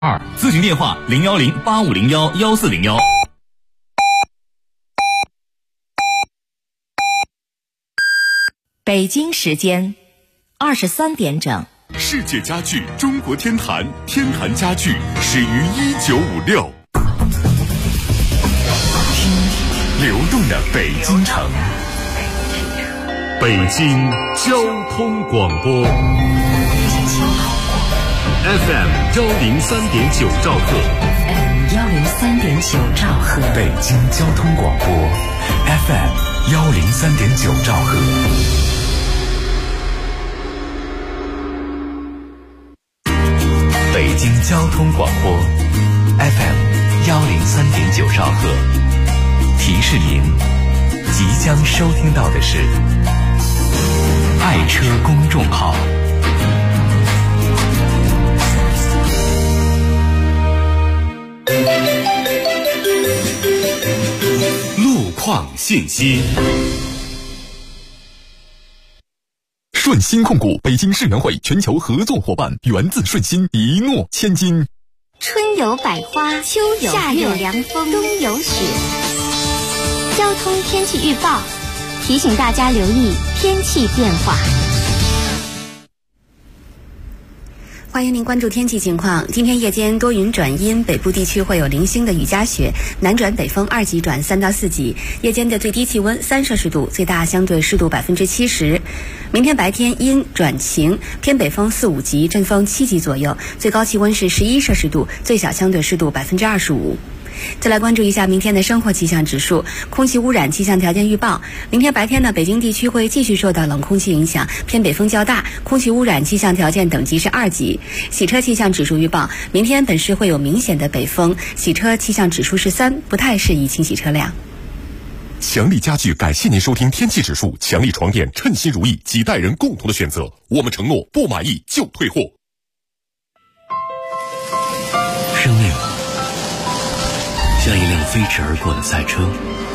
咨询电话010-8501-1401。 北京时间23点整。 世界家具中国天坛，天坛家具始于1956。听流动的北京城，北京交通广播 FM 103.9兆赫 103.9兆赫， 北京交通广播 FM 103.9兆赫。北京交通广播 FM 103.9兆赫，提示您即将收听到的是爱车公众号。路况信息。顺鑫控股北京世园会全球合作伙伴，源自顺鑫，一诺千金。 春有百花，秋有夏有凉风，冬有雪。交通天气预报提醒大家留意天气变化。 欢迎您关注天气情况。今天夜间多云转阴，北部地区会有零星的雨夹雪，南转北风2级转3到4级。夜间的最低气温3摄氏度，最大相对湿度70%。明天白天阴转晴，偏北风4、5级，阵风7级左右，最高气温是11摄氏度，最小相对湿度25%。再来关注一下明天的生活气象指数。空气污染气象条件预报，明天白天呢，北京地区会继续受到冷空气影响，偏北风较大，空气污染气象条件等级是2级。洗车气象指数预报，明天本市会有明显的北风，洗车气象指数是3，不太适宜清洗车辆。 强力家具感谢您收听天气指数。强力床垫，称心如意，几代人共同的选择。我们承诺不满意就退货。 生命像一辆飞驰而过的赛车，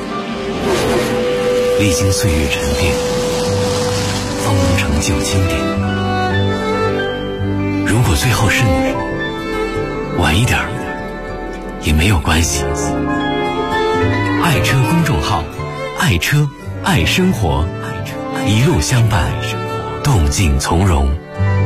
历经岁月沉淀，方能成就经典。如果最后是你，晚一点也没有关系。爱车公众号，爱车爱生活，一路相伴，动静从容。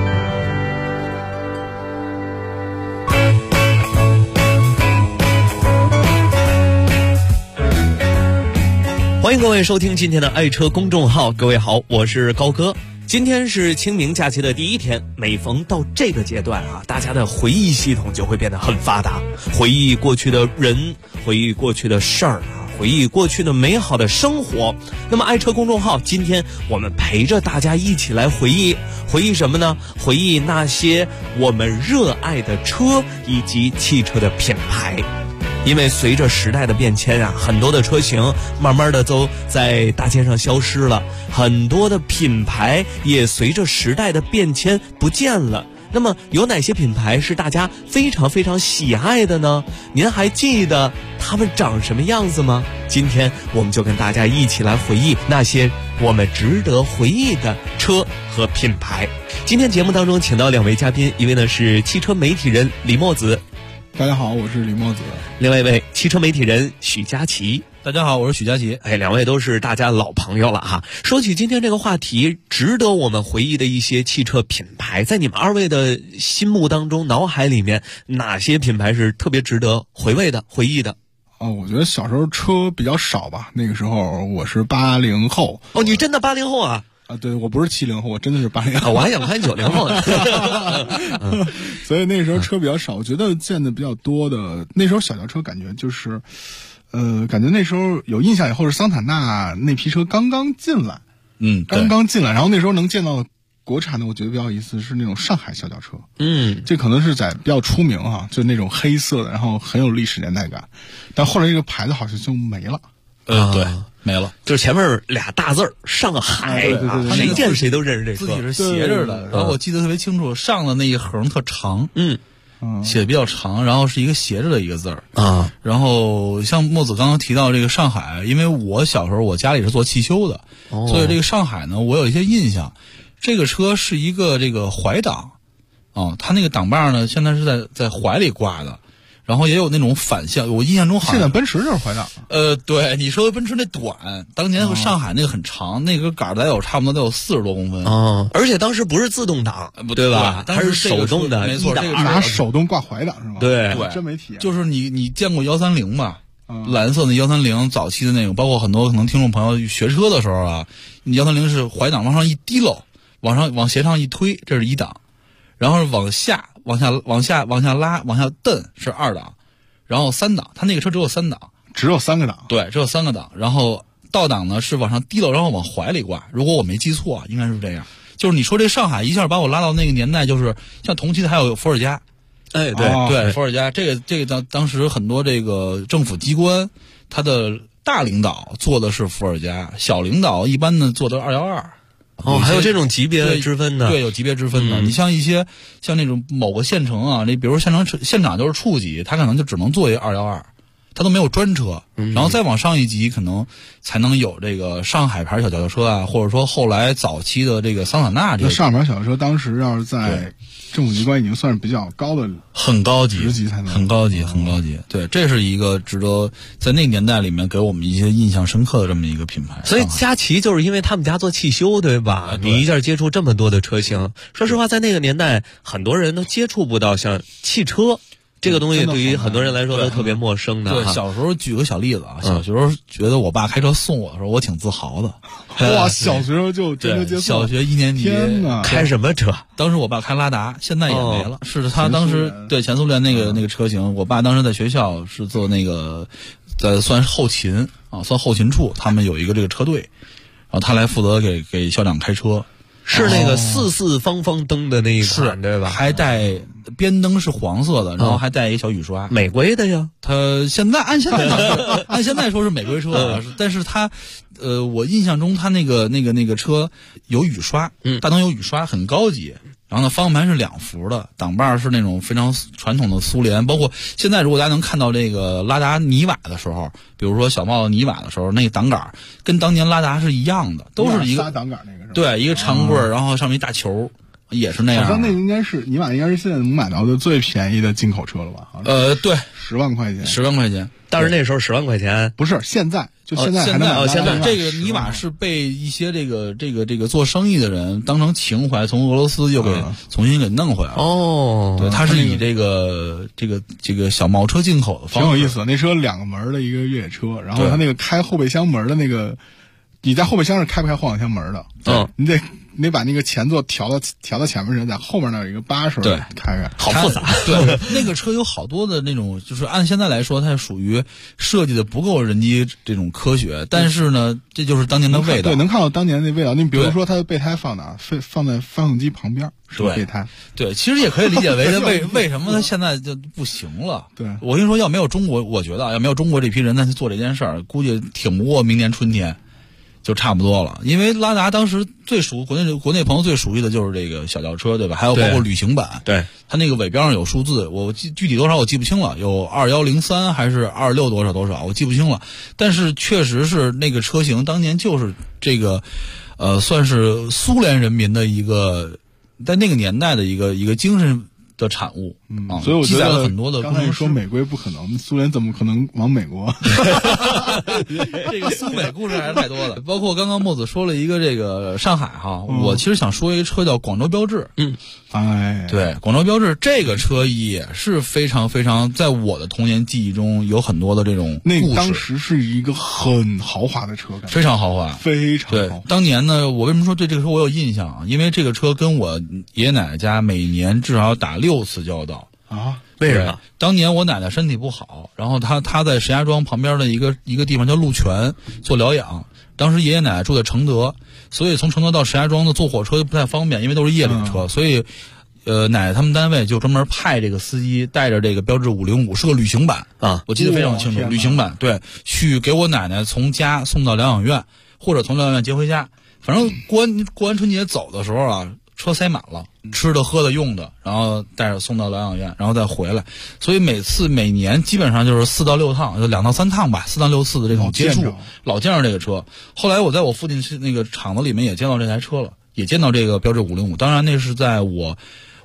欢迎各位收听今天的爱车公众号。各位好，我是高哥。今天是清明假期的第一天，每逢到这个阶段啊，大家的回忆系统就会变得很发达，回忆过去的人，回忆过去的事儿啊，回忆过去的美好的生活。那么爱车公众号，今天我们陪着大家一起来回忆什么呢？回忆那些我们热爱的车以及汽车的品牌。因为随着时代的变迁啊，很多的车型慢慢的都在大街上消失了，很多的品牌也随着时代的变迁不见了。那么有哪些品牌是大家非常非常喜爱的呢？您还记得他们长什么样子吗？今天我们就跟大家一起来回忆那些我们值得回忆的车和品牌。今天节目当中请到2位嘉宾，一位呢是汽车媒体人李墨子。 大家好，我是李墨子。 另外一位汽车媒体人许佳琪。 大家好，我是许佳琪。 两位都是大家老朋友了哈。说起今天这个话题，值得我们回忆的一些汽车品牌，在你们2位的心目当中、脑海里面，哪些品牌是特别值得回味的、回忆的？ 我觉得小时候车比较少吧，那个时候我是80后。 哦，你真的80后啊？ 对，我不是70后，我真的是80后。 我还想看90后呢。 所以那时候车比较少，我觉得见的比较多的，那时候小轿车感觉就是，感觉那时候有印象以后是桑塔纳那批车刚刚进来，刚刚进来，然后那时候能见到国产的，我觉得比较有意思是那种上海小轿车，这可能是在比较出名啊，就那种黑色的，然后很有历史年代感，但后来这个牌子好像就没了。 对，没了， 就是前面2大字上海，谁见谁都认识这车， 自己是斜着的。然后我记得特别清楚，上的那一横特长，写的比较长，然后是一个斜着的一个字儿啊。然后像墨子刚刚提到这个上海，因为我小时候我家里是做汽修的，所以这个上海呢，我有一些印象。这个车是一个这个怀档， 它那个挡把呢，现在是在怀里挂的，然后也有那种反向。我印象中好像现在奔驰就是怀挡。 对，你说的奔驰那短，当年和上海那个很长，那个杆儿差不多得有40多公分。 而且当时不是自动挡，对吧？ 对， 还是手动的， 没错，这个拿手动挂怀挡是吧？ 对， 真没体验。 就是你见过130吧？蓝色的130早期的那种，包括很多可能听众朋友学车的时候啊，你130是怀挡往上一提溜，往斜上一推，这是1档，然后往下拉，往下蹬是2档，然后3档，它那个车只有3档， 只有3个档， 对，只有3个档，然后倒档呢是往上提溜，然后往怀里挂，如果我没记错，应该是这样。就是你说这上海一下把我拉到那个年代，就是像同期的还有伏尔加。对，伏尔加这个当时很多这个政府机关，他的大领导做的是伏尔加，小领导一般呢做的212。 还有这种级别之分的。 对，有级别之分的。你像那种某个县城啊，你比如县长就是处级，他可能就只能做一212，他都没有专车。然后再往上一级，可能才能有这个上海牌小轿车啊，或者说后来早期的这个桑塔纳这个。 上海牌小轿车当时要是在政府机关已经算是比较高的， 很高级， 职级才能， 很高级。对，这是一个值得在那个年代里面给我们一些印象深刻的这么一个品牌。 所以佳琦就是因为他们家做汽修，对吧？你一下接触这么多的车型，说实话，在那个年代，很多人都接触不到像汽车这个东西，对于很多人来说都特别陌生的。 对，小时候举个小例子啊，小时候觉得我爸开车送我的时候，我挺自豪的。 哇，小学时候就真的接送， 小学1年级， 天哪！ 开什么车？ 当时我爸开拉达，现在也没了。是他当时对前苏联那个车型，我爸当时在学校是做那个算后勤啊，算后勤处，他们有一个这个车队，然后他来负责给校长开车。 是那个四方方灯的那一款，对吧？ 还带边灯是黄色的，然后还带一小雨刷， 美规的呀。 它按现在说是美规车，但是它我印象中它那个车有雨刷，大灯有雨刷，很高级。然后呢，方向盘是2幅的，挡把是那种非常传统的苏联，包括现在如果大家能看到这个拉达泥瓦的时候，比如说小帽子泥瓦的时候，那个挡杆跟当年拉达是一样的，都是一个挡杆那个是吧？ 对，一个长棍，然后上面一大球，也是那样。 好像那应该是泥瓦，应该是现在能买到的最便宜的进口车了吧？ 对 ，10万块钱 ，10万块钱。 但是那时候10万块钱不是现在，现在这个泥瓦是被一些这个做生意的人当成情怀，从俄罗斯又给重新给弄回来了。对，它是以这个小毛车进口的方式， 挺有意思的。那车2个门的一个越野车，然后它那个开后备箱门的那个，你在后备箱是开不开后备箱门的？你得把那个前座调到前面，在后面那有一个把手，开开， 好复杂。 对，那个车有好多的那种，就是按现在来说，它属于设计的不够人机这种科学，但是呢，这就是当年的味道。 对，能看到当年那味道。你比如说，它的备胎放哪？放在发动机旁边，是备胎。 对，其实也可以理解为为什么它现在就不行了。 对， 我跟你说，要没有中国，我觉得要没有中国这批人再去做这件事儿，估计挺不过明年春天。就差不多了，因为拉达当时国内朋友最熟悉的就是这个小轿车，对吧？还有包括旅行版， 对， 它那个尾标上有数字，我具体多少我记不清了，有2103还是26多少，我记不清了。但是确实是那个车型当年就是这个，算是苏联人民的一个在那个年代的一个精神的产物。 所以我觉得很多的。 刚才你说美规不可能，苏联怎么可能往美国？ 这个苏美故事还是太多了。包括刚刚墨子说了一个这个上海哈，我其实想说一个车叫广州标致。对，广州标致这个车也是非常非常，在我的童年记忆中有很多的这种故事。 那当时是一个很豪华的车， 非常豪华， 非常豪华。 对，当年呢，我为什么说对这个车我有印象啊？因为这个车跟我爷爷奶奶家每年至少要打6次交道。 为什么？ 当年我奶奶身体不好，然后她在石家庄旁边的一个地方叫鹿泉做疗养。当时爷爷奶奶住在承德，所以从承德到石家庄的坐火车就不太方便，因为都是夜里车，所以奶奶他们单位就专门派这个司机带着这个标致505，是个旅行版啊，我记得非常清楚，旅行版，对，去给我奶奶从家送到疗养院，或者从疗养院接回家，反正过完春节走的时候啊，车塞满了，吃的喝的用的，然后带着送到疗养院，然后再回来。所以每年基本上就是4到6趟，就2到3趟吧，4到6次的这种接触，老见着这个车。后来我在我父亲那个厂子里面也见到这台车了，也见到这个标致505。当然那是在我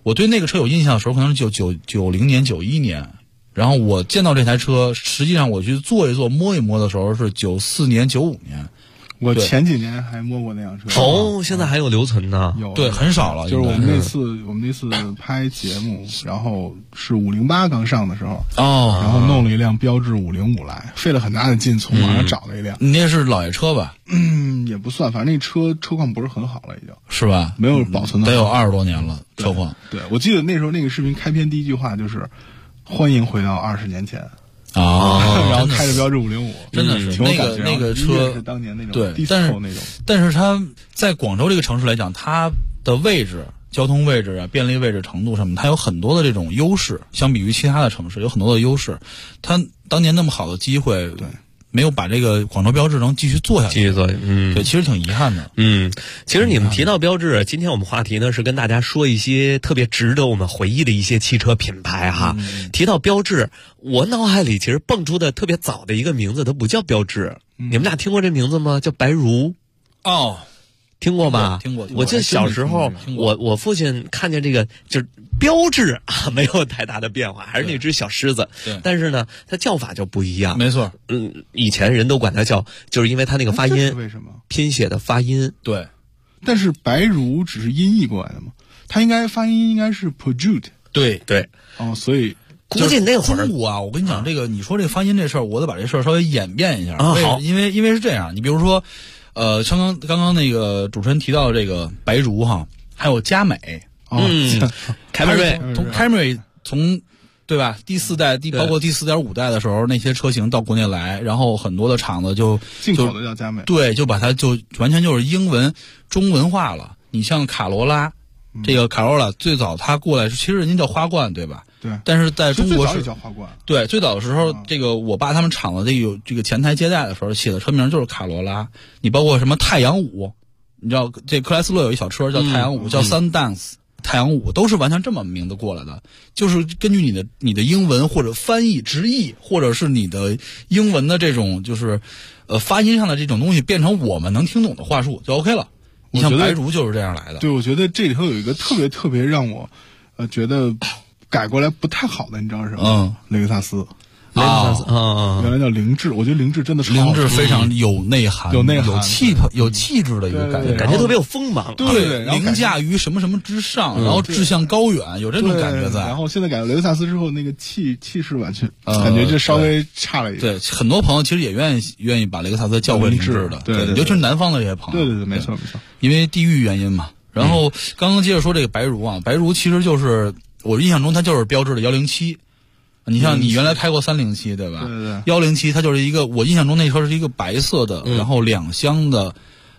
我对那个车有印象的时候，可能是90年、91年。然后我见到这台车，实际上我去坐一坐、摸一摸的时候是94年、95年。 我前几年还摸过那辆车。 哦，现在还有留存呢？ 有， 对，很少了。 就是我们那次拍节目，然后是508刚上的时候， 哦， 然后弄了一辆标致505来，费了很大的劲从网上找了一辆。 你那是老爷车吧？ 也不算，反正那车况不是很好了，已经是吧？ 没有保存的， 得有20多年了，车况。 对，我记得那时候那个视频开篇第一句话就是“欢迎回到20年前”。然后开着标致505， 真的是那个车是当年那种对， 但是它在广州这个城市来讲，它的位置、交通位置啊、便利位置程度上面，它有很多的这种优势，相比于其他的城市有很多的优势。它当年那么好的机会，对。没有把这个广州标致能继续做下去，对，其实挺遗憾的。 其实你们提到标致，今天我们话题呢是跟大家说一些特别值得我们回忆的一些汽车品牌哈。提到标致，我脑海里其实蹦出的特别早的一个名字，它不叫标致，你们俩听过这名字吗？叫白如。 哦。 听过吧？ 听过。 我记得小时候，我父亲看见这个就是标致啊，没有太大的变化，还是那只小狮子。 对。 但是呢，它叫法就不一样。 没错。 以前人都管它叫，就是因为它那个发音， 为什么？ 拼写的发音。 对。 但是白如只是音译过来的嘛，它发音应该是 Peugeot。 对。 哦，所以。 估计那会儿中国啊，我跟你讲这个，你说这发音这事儿，我得把这事儿稍微演变一下啊。好， 因为是这样，你比如说。刚刚那个主持人提到这个白如哈，还有佳美， 凯美瑞， 从凯美瑞从对吧？第4代包括第4.5代的时候，那些车型到国内来，然后很多的厂子就进口的叫佳美， 对，就把它就完全就是英文中文化了。你像卡罗拉，这个卡罗拉最早它过来，其实人家叫花冠，对吧？ 对。 但是在中国是叫花冠。 对，最早的时候，这个我爸他们厂子有这个前台接待的时候写的车名就是卡罗拉。你包括什么太阳5，你知道这克莱斯勒有一小车叫太阳5，叫 Sundance。太阳5都是完全这么名字过来的，就是根据你的英文或者翻译直译，或者是你的英文的这种就是发音上的这种东西变成我们能听懂的话术就 OK 了。你像白如就是这样来的。 对，我觉得这里头有一个特别让我觉得改过来不太好的，你知道是什么？雷克萨斯。原来叫凌志，我觉得凌志真的是凌志非常有内涵，有气质的一个感觉特别有锋芒。 对，凌驾于什么什么之上，然后志向高远，有这种感觉在。 然后现在改到雷克萨斯之后，那个气势完全感觉就稍微差了一点。 对，很多朋友其实也愿意把雷克萨斯叫回凌志的，对，尤其是南方的这些朋友。 对，没错。 因为地域原因嘛。然后刚刚接着说这个白如啊，白如其实就是我印象中它就是标致的107。你像你原来开过307对吧？ 对。 107它就是一个，我印象中那车是一个白色的，然后2厢的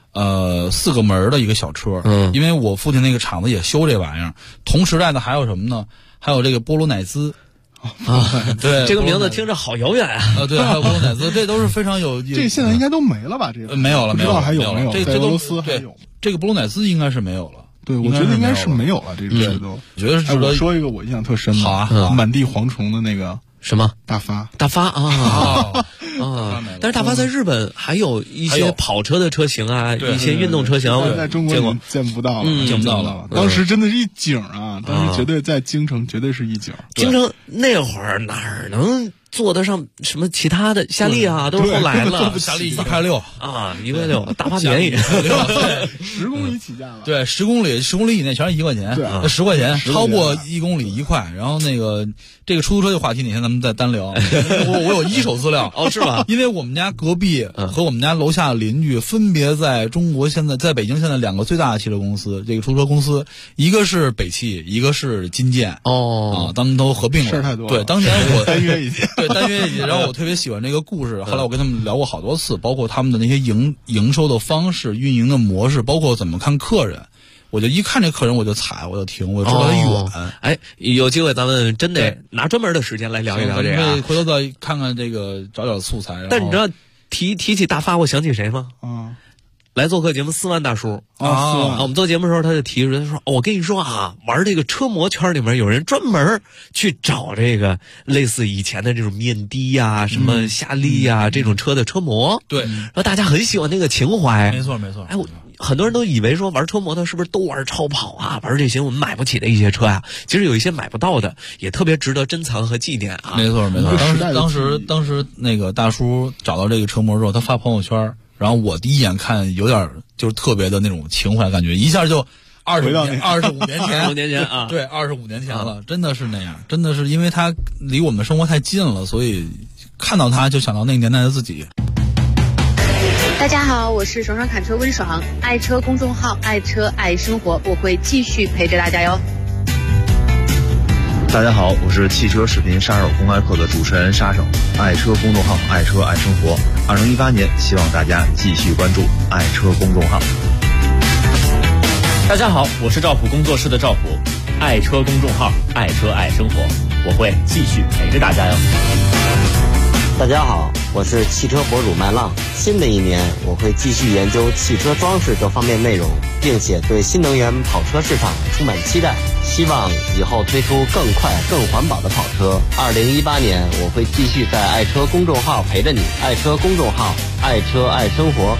，4个门的一个小车。因为我父亲那个厂子也修这玩意儿。同时代的还有什么呢？还有这个波罗乃兹。对， 这个名字听着好遥远啊！ 对，还有波罗乃兹，这都是非常有。 这现在应该都没了吧？这个没有了， 不知道还有没有？ 这俄罗斯还有。 这个波罗乃兹应该是没有了。 对，我觉得应该是没有了。这个都， 我觉得是。 我说一个我印象特深的， 好啊， 满地蝗虫的那个什么大发啊！但是大发在日本还有一些跑车的车型啊，一些运动车型， 在中国见不到了， 见不到了。 当时真的是一景啊！当时绝对在京城绝对是一景。 京城那会儿哪能做得上什么其他的夏利啊，都是后来了。 夏利1.6 啊，1.6，大发便宜 ，10公里起价了。 对，10公里以内全是1块钱，10块钱，超过1公里1块。然后那个这个出租车的话题，哪天咱们再单聊。我有一手资料哦，是吧？ 因为我们家隔壁和我们家楼下的邻居分别在中国在北京现在2个最大的汽车公司，这个出租车公司，一个是北汽，一个是金建。他们都合并了。 事儿太多了。 对，当年我单约一些。 对，单约一些。然后我特别喜欢这个故事，后来我跟他们聊过好多次，包括他们的那些营收的方式、运营的模式，包括怎么看客人。我就一看这客人我就踩，我就停，我就知道他远。 哎，有机会咱们真得拿专门的时间来聊一聊这个。 回头再看看这个，找点素材。 但你知道提起大发，我想起谁吗？来做客节目4万大叔啊！ 我们做节目的时候，他就提出，他说：“我跟你说啊，玩这个车模圈里面有人专门去找这个类似以前的这种面的呀、什么夏利呀这种车的车模。” 对， 然后大家很喜欢那个情怀。 没错。 哎， 很多人都以为说玩车摩托是不是都玩超跑啊，玩这些我们买不起的一些车啊，其实有一些买不到的也特别值得珍藏和纪念啊。 没错没错，当时那个大叔找到这个车模之后，他发朋友圈，然后我第一眼看有点就是特别的那种情怀感觉，一下就25年前 ，25年前啊， 对，25年前了，真的是那样，真的是因为他离我们生活太近了，所以看到他就想到那个年代的自己。 大家好，我是爽爽侃车温爽，爱车公众号爱车爱生活，我会继续陪着大家哟。 大家好，我是汽车视频杀手公开课的主持人沙手，爱车公众号爱车爱生活。2018年，希望大家继续关注爱车公众号。 大家好，我是赵普工作室的赵普，爱车公众号爱车爱生活，我会继续陪着大家哟。 大家好，我是汽车博主麦浪。新的一年，我会继续研究汽车装饰这方面内容，并且对新能源跑车市场充满期待，希望以后推出更快更环保的跑车。2018年，我会继续在爱车公众号陪着你，爱车公众号爱车爱生活。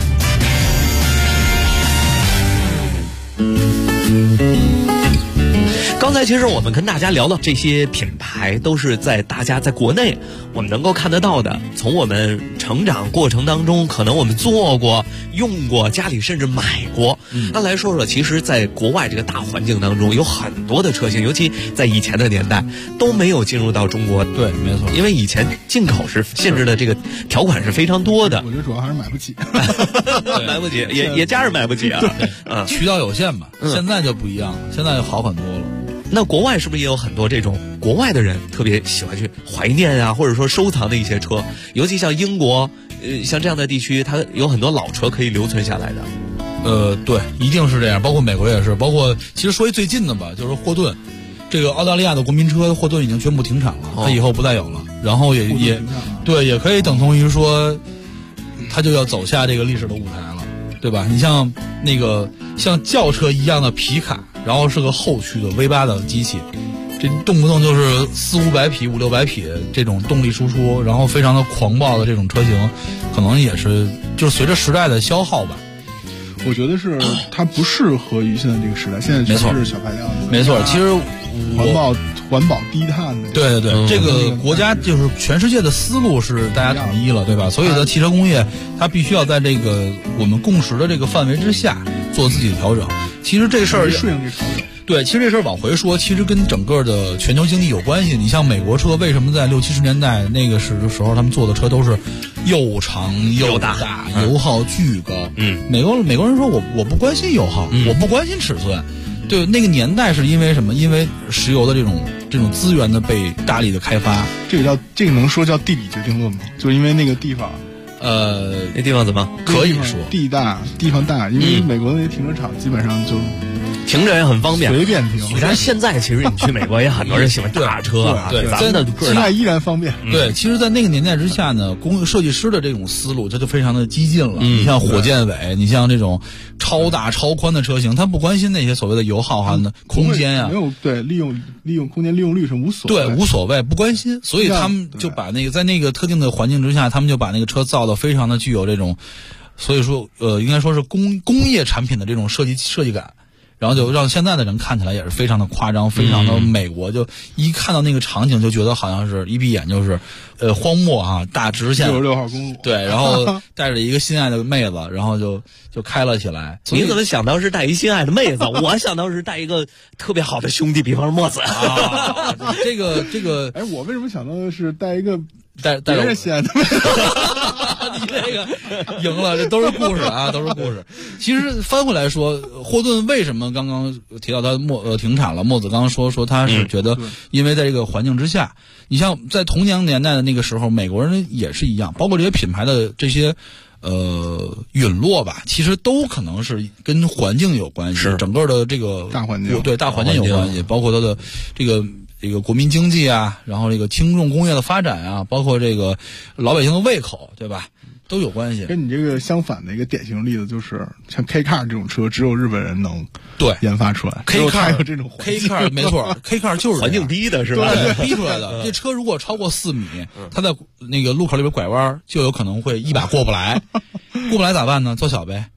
刚才其实我们跟大家聊的这些品牌都是在大家在国内我们能够看得到的，从我们成长过程当中可能我们做过用过，家里甚至买过。那来说说，其实在国外这个大环境当中有很多的车型，尤其在以前的年代都没有进入到中国。 对，没错， 因为以前进口是限制的这个条款是非常多的。 我觉得主要还是买不起买不起，也加上买不起啊。 渠道有限吧。现在就不一样了，现在就好很多了。 那国外是不是也有很多这种国外的人特别喜欢去怀念啊，或者说收藏的一些车？尤其像英国，像这样的地区，它有很多老车可以留存下来的。 对，一定是这样。包括美国也是，包括其实说一最近的吧，就是霍顿，这个澳大利亚的国民车霍顿已经全部停产了，它以后不再有了。然后也可以等同于说，它就要走下这个历史的舞台了，对吧？你像那个像轿车一样的皮卡。然后是个后驱的 V8 的机器，这动不动就是400-500匹、500-600匹这种动力输出，然后非常的狂暴的这种车型，可能也是就是随着时代的消耗吧。 我觉得是它不适合于现在这个时代，现在全是小排量的。 没错，其实环保低碳的。 对，这个国家就是全世界的思路是大家统一了，对吧？所以的汽车工业它必须要在这个我们共识的这个范围之下做自己的调整。其实这事儿顺应这调整。 对，其实这事儿往回说，其实跟整个的全球经济有关系。你像美国车，为什么在60-70年代那个时候他们做的车都是又长又大，油耗巨高？美国人说我不关心油耗，我不关心尺寸。对，那个年代是因为什么？因为石油的这种资源的被大力的开发。 这个能说叫地理决定论吗？就是因为那个地方。 那地方怎么可以说地方大，因为美国那些停车场基本上就停着也很方便， 随便停。 但是现在其实你去美国也很多人喜欢大车啊， 对， 咱们的现在依然方便。 对，其实，在那个年代之下呢，设计师的这种思路，它就非常的激进了。你像火箭尾，你像这种超大超宽的车型，他不关心那些所谓的油耗啊、空间呀， 没有对利用空间利用率是无所谓， 对，无所谓，不关心。所以他们就把那个在那个特定的环境之下，他们就把那个车造的非常的具有这种，所以说应该说是工业产品的这种设计感。然后就让现在的人看起来也是非常的夸张，非常的美国，就一看到那个场景就觉得好像是一闭眼就是荒漠啊，大直线 66号公路。 对，然后带着一个心爱的妹子，然后就开了起来。 你怎么想到是带一心爱的妹子？我想到是带一个特别好的兄弟，比方说墨子啊。这个， 哎，我为什么想到的是带一个带着心爱的妹子？ 你这个赢了，这都是故事啊，都是故事。其实翻回来说，霍顿为什么刚刚提到他停产了？墨子刚刚说他是觉得，因为在这个环境之下，你像在同年代的那个时候，美国人也是一样，包括这些品牌的这些陨落吧，其实都可能是跟环境有关系，整个的这个大环境对大环境有关系，包括它的这个国民经济啊，然后这个轻重工业的发展啊，包括这个老百姓的胃口，对吧？都有关系。 跟你这个相反的一个典型例子就是像 K car 这种车，只有日本人能研发出来。 K car 有这种 K car 没错，K car 就是环境低的是吧？ 对，逼出来的。这车如果超过4米，它在那个路口里边拐弯，就有可能会一把过不来。过不来咋办呢？做小呗。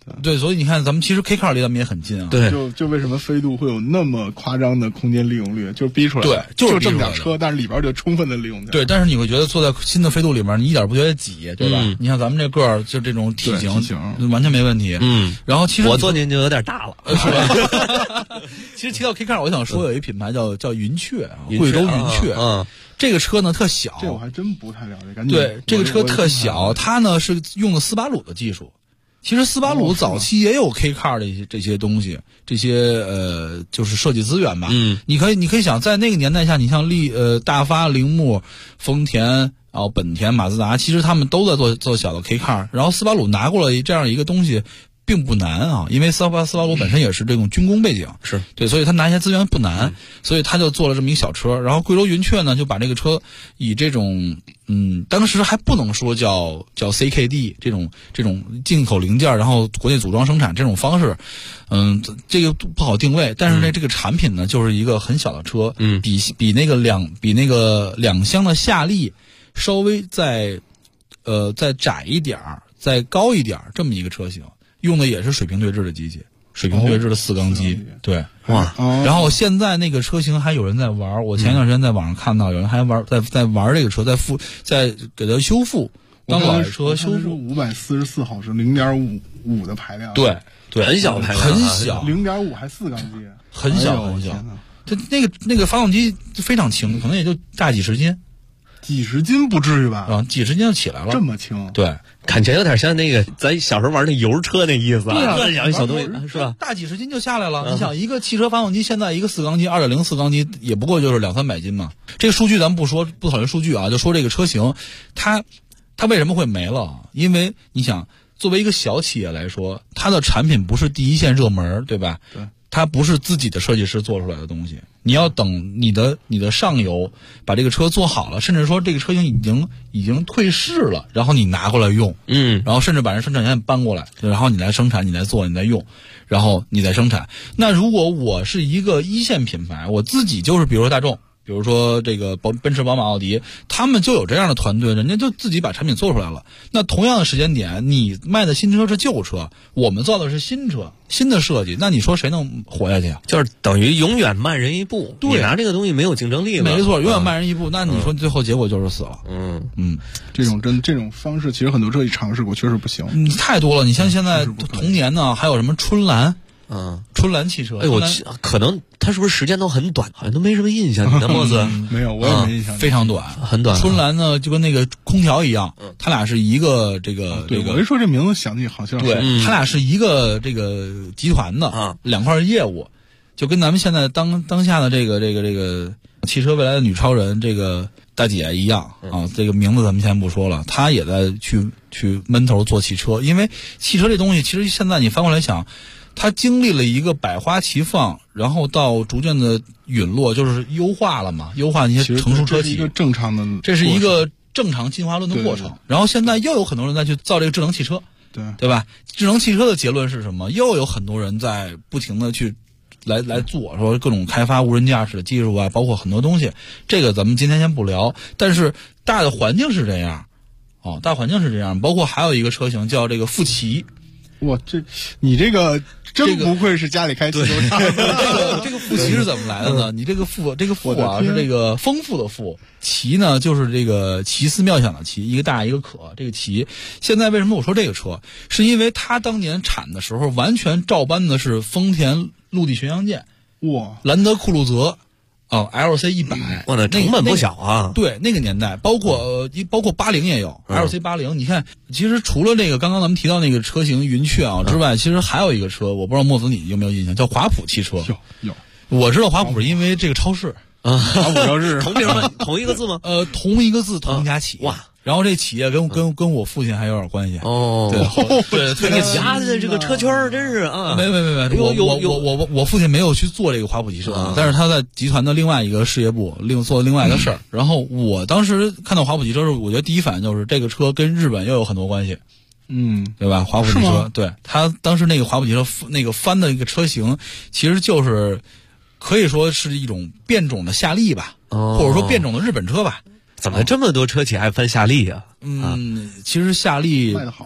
对，所以你看，咱们其实 K car 离咱们也很近啊。 对， 就为什么飞度会有那么夸张的空间利用率，就是逼出来。 对， 就这么点车，但是里边就充分的利用掉。 对，但是你会觉得坐在新的飞度里面，你一点不觉得挤，对吧？你看咱们这个儿，就这种体型完全没问题。然后其实我坐进去有点大了， 是吧？其实提到 K car， 我想说有一品牌叫云雀啊，贵州云雀。这个车呢特小， 这我还真不太了解。赶紧对，这个车特小，它呢是用的斯巴鲁的技术。其实斯巴鲁早期也有 K car 的这些东西，这些就是设计资源吧。你可以想，在那个年代下，你像大发、铃木、丰田，然后本田、马自达，其实他们都在做小的 K car， 然后斯巴鲁拿过了这样一个东西。并不难啊，因为斯巴鲁本身也是这种军工背景， 是对， 所以他拿一些资源不难，所以他就做了这么一个小车。然后贵州云雀呢，就把这个车以这种当时还不能说叫 CKD 这种进口零件，然后国内组装生产这种方式，这个不好定位。但是呢，这个产品呢，就是一个很小的车，比那个两厢的夏利稍微再窄一点儿，再高一点儿这么一个车型。用的也是水平对置的机器，水平对置的4缸机，对，哇！然后现在那个车型还有人在玩，我前一段时间在网上看到有人还在玩这个车，在给它修复，当老爷车修复。 544毫升，0.55的排量， 对， 很小排量， 很小 ，0.5还4缸机， 很小很小。它那个发动机非常轻，可能也就大几十斤。 几十斤不至于吧？ 啊，几十斤就起来了， 这么轻？ 对， 感觉有点像那个咱小时候玩那油车那意思， 对啊，小东西是吧？ 大几十斤就下来了。你想，一个汽车发动机现在一个4缸机，2.0 4缸机也不过就是200-300斤嘛。这个数据咱们不讨论数据啊，就说这个车型，它为什么会没了？因为你想，作为一个小企业来说，它的产品不是第一线热门，对吧？ 对。 它不是自己的设计师做出来的东西，你要等你的上游把这个车做好了，甚至说这个车型已经退市了，然后你拿过来用，然后甚至把人生产线搬过来，然后你来生产，你来做，你来用，然后你再生产。那如果我是一个一线品牌，我自己就是比如说大众。比如说这个奔驰、宝马、奥迪，他们就有这样的团队，人家就自己把产品做出来了。那同样的时间点，你卖的新车是旧车，我们造的是新车，新的设计，那你说谁能活下去啊？ 就是等于永远慢人一步， 对， 你拿这个东西没有竞争力了。 没错，永远慢人一步。那你说最后结果就是死了。 这种方式其实很多车也尝试过，确实不行。 太多了。你像现在同年呢，还有什么春兰？春兰汽车， 我可能它是不是时间都很短，好像都没什么印象。你的墨子没有，我也没印象， 非常短， 很短。 春兰呢，就跟那个空调一样，它俩是一个这个。 对，我一说这名字想起好像是。 对，它俩是一个这个集团的两块业务，就跟咱们现在当下的这个汽车未来的女超人这个大姐一样啊。这个名字咱们先不说了，她也在去闷头做汽车，因为汽车这东西其实现在你翻过来想。它经历了一个百花齐放，然后到逐渐的陨落，就是优化了嘛，优化那些成熟车企。 这是一个正常的， 这是一个正常进化论的过程。对，然后现在又有很多人在去造这个智能汽车，对吧？智能汽车的结论是什么？又有很多人在不停的去来做，说各种开发无人驾驶的技术啊，包括很多东西。这个咱们今天先不聊，但是大的环境是这样，大环境是这样。包括还有一个车型叫这个富奇。 哇，你这个真不愧是家里开汽修厂。 这个富奇是怎么来的呢？你这个富啊是这个丰富的富，奇呢就是这个奇思妙想的奇，一个大一个可。这个奇，现在为什么我说这个车，是因为它当年产的时候完全照搬的是丰田陆地巡洋舰， 哇， 兰德酷路泽。LC 100， 哇，那成本不小啊！ 对，那个年代，包括80也有，LC 80。你看，其实除了这个刚刚咱们提到那个车型云雀之外，其实还有一个车，我不知道墨子你有没有印象，叫华普汽车。 有， 我知道华普是因为这个超市。 华普超市同名吗？同一个字吗？ 同一个字，同一家企业。哇！然后这企业跟我父亲还有点关系对， 这个家的这个车圈真是啊， 没，我父亲没有去做这个华普汽车，但是他在集团的另外一个事业部做另外一个事儿。然后我当时看到华普汽车时候，我觉得第一反应就是这个车跟日本又有很多关系，对吧？华普汽车，对，他当时那个华普汽车那个翻的一个车型，其实就是可以说是一种变种的夏利吧，或者说变种的日本车吧。 怎么这么多车企爱翻夏利啊？ 其实夏利卖的好啊。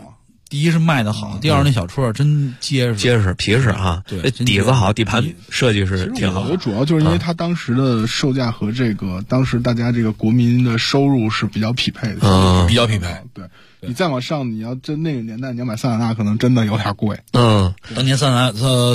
第一是卖的好，第二那小车真结实皮实啊， 对， 底子好，底盘设计是挺好。 我觉得主要就是因为它当时的售价和这个当时大家这个国民的收入是比较匹配的， 比较匹配。 对，你再往上，你要真那个年代，你要买桑塔纳可能真的有点贵。 当年桑塔纳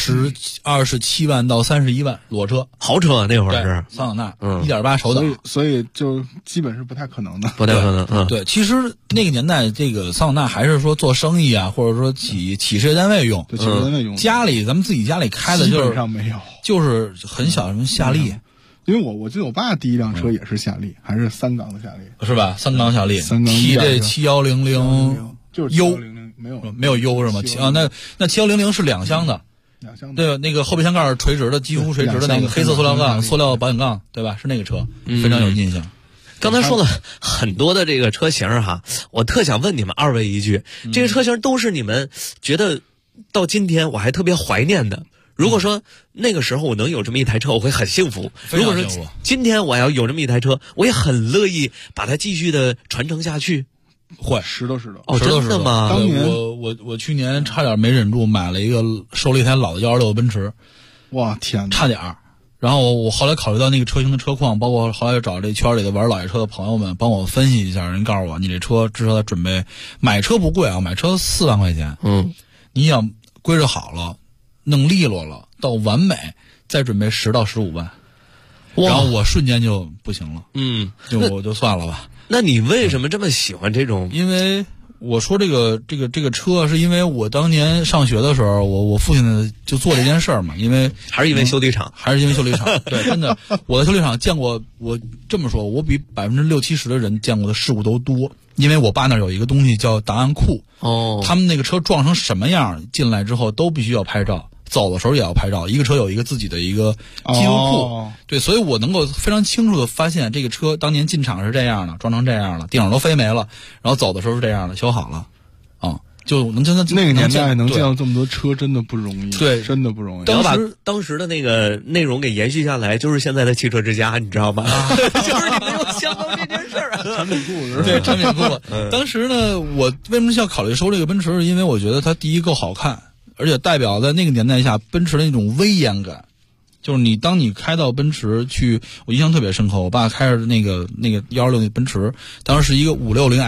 27万到31万裸车， 豪车那会儿是桑塔纳1.8手挡， 所以就基本是不太可能的， 不太可能。 对，其实那个年代这个桑塔纳还是说做生意啊，或者说企事业单位用， 企事业单位用， 家里咱们自己家里开的就是基本上没有， 就是很小什么夏利。 因为我记得我爸第一辆车也是夏利，还是3缸的夏利， 是吧？3缸夏利，TJ 7100 就是7100， 没有 U 是吗？那7100是2箱的，对，那个后备箱盖垂直的，几乎垂直的那个黑色塑料保险杠，对吧？是那个车，非常有印象。 刚才说了很多的这个车型哈，我特想问你们二位一句，这个车型都是你们觉得到今天我还特别怀念的。如果说那个时候我能有这么一台车，我会很幸福。如果说今天我要有这么一台车，我也很乐意把它继续的传承下去。 会， 是的。 哦，真的吗？ 当年我去年差点没忍住买了收了一台老的126奔驰， 哇天哪， 差点。然后我后来考虑到那个车型的车况，包括后来找这圈里的玩老爷车的朋友们帮我分析一下，人告诉我，你这车至少得准备买车不贵啊，买车4万块钱。你想规制好了，弄利落了，到完美，再准备10到15万。然后我瞬间就不行了，我就算了吧。 那你为什么这么喜欢这种？ 因为我说这个车，是因为我当年上学的时候，我父亲就做这件事儿嘛，因为还是因为修理厂， 对，真的，我在修理厂见过，我这么说，我比60-70%的人见过的事故都多，因为我爸那儿有一个东西叫档案库，他们那个车撞成什么样，进来之后都必须要拍照。走的时候也要拍照，一个车有一个自己的一个记录库，对，所以我能够非常清楚的发现这个车当年进厂是这样的，装成这样了，顶都飞没了，然后走的时候是这样的，修好了，就能真的那个年代能见到这么多车真的不容易， 对， 真的不容易。 当时的那个内容给延续下来，就是现在的汽车之家，你知道吗？就是你没有想到这件事儿啊， 产品库对，产品库。当时呢，我为什么要考虑收这个奔驰？因为我觉得它第一够好看。而且代表在那个年代下奔驰的那种威严感，就是当你开到奔驰去，我印象特别深刻。我爸开着那个126那奔驰，当时是一个560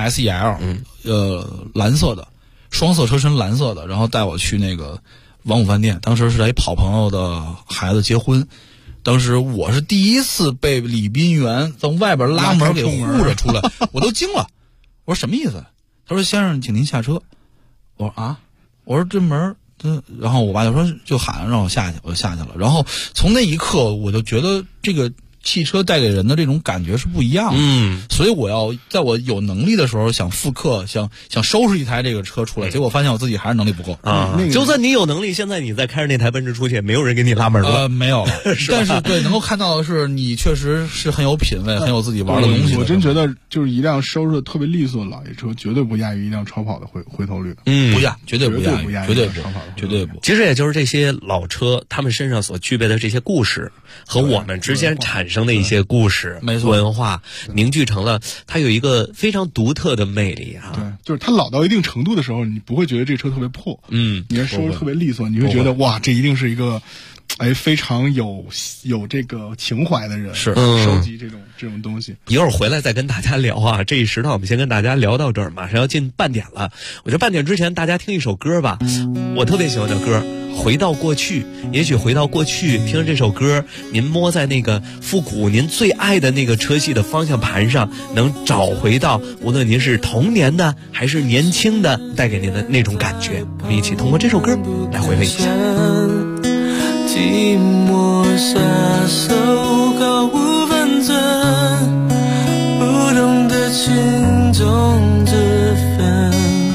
SEL，蓝色的，双色车身蓝色的，然后带我去那个王府饭店，当时是一好朋友的孩子结婚，当时我是第一次被礼宾员从外边拉门给护着出来，我都惊了，我说什么意思？他说先生，请您下车。我说啊，我说这门。然后我爸就说，就喊让我下去，我就下去了。然后从那一刻，我就觉得这个汽车带给人的这种感觉是不一样的。所以我要在我有能力的时候想复刻，想收拾一台这个车出来，结果发现我自己还是能力不够啊。就算你有能力，现在你再开着那台奔驰出去，没有人给你拉门了。 没有了。但是对，能够看到的是你确实是很有品位，很有自己玩的东西。 我真觉得就是一辆收拾的特别利索的老爷车，绝对不亚于一辆超跑的回头率。 不亚，绝对不亚于，绝对不。 其实也就是这些老车，他们身上所具备的这些故事，和我们之间产生的一些故事、文化，凝聚成了它有一个非常独特的魅力啊。 对，就是它老到一定程度的时候，你不会觉得这车特别破，你要收拾特别利索，你会觉得哇，这一定是一个。非常有这个情怀的人是收集这种东西。 一会儿回来再跟大家聊啊，这一时段我们先跟大家聊到这儿，马上要进半点了。我觉得半点之前大家听一首歌吧，我特别喜欢的歌《回到过去》。也许回到过去，听着这首歌，您摸在那个复古您最爱的那个车系的方向盘上，能找回到无论您是童年的还是年轻的带给您的那种感觉。我们一起通过这首歌来回味一下。 寂寞下手，毫无分寸，不懂得轻重之分，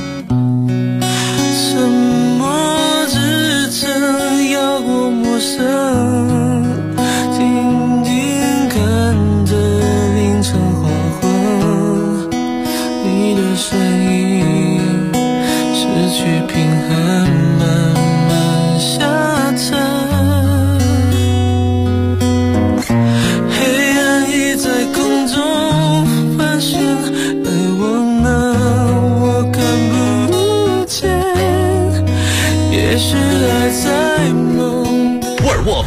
沉默支撑，要过陌生，静静看着凌晨黄昏，你的声音失去平衡，慢慢下沉。中盘旋，而我呢，我看不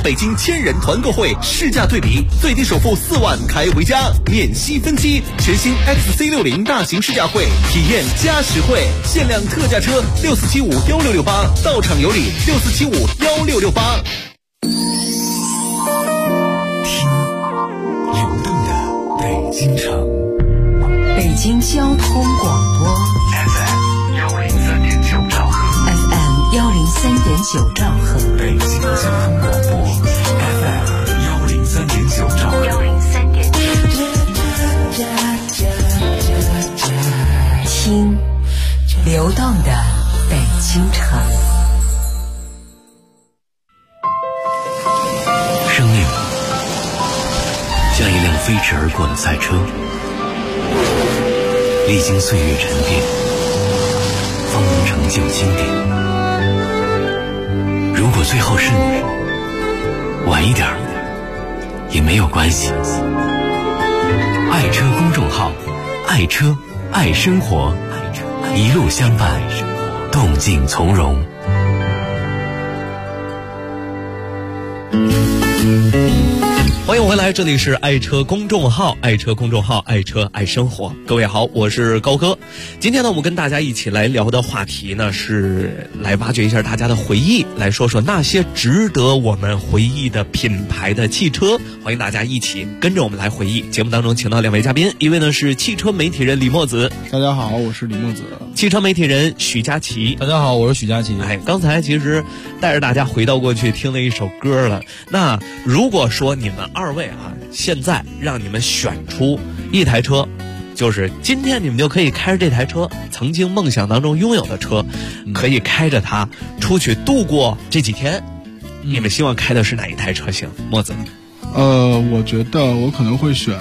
北京千人团购会试驾对比，最低首付4万开回家，免息分期。全新 XC60 大型试驾会，体验加实惠，限量特价车64751668，到场有礼64751668。 流动的北京城， 北京交通广播 FM103.9兆赫 ，FM103.9兆赫， 北京交通广播 FM103.9兆赫听流动的北京城。 生命像一辆飞驰而过的赛车，历经岁月沉淀，方能成就经典。如果最后是你，晚一点也没有关系。爱车公众号，爱车爱生活，一路相伴，动静从容。 欢迎回来，这里是爱车公众号，爱车公众号，爱车爱生活。各位好，我是高哥。今天呢，我们跟大家一起来聊的话题呢，是来挖掘一下大家的回忆，来说说那些值得我们回忆的品牌的汽车。欢迎大家一起跟着我们来回忆。节目当中请到2位嘉宾，一位呢是汽车媒体人李墨子。 大家好，我是李墨子。 汽车媒体人许佳琪。 大家好，我是许佳琪。 刚才其实带着大家回到过去听了一首歌了。那如果说你们2位啊，现在让你们选出一台车，就是今天你们就可以开着这台车，曾经梦想当中拥有的车，可以开着它出去度过这几天，你们希望开的是哪一台车型？墨子。 我觉得我可能会选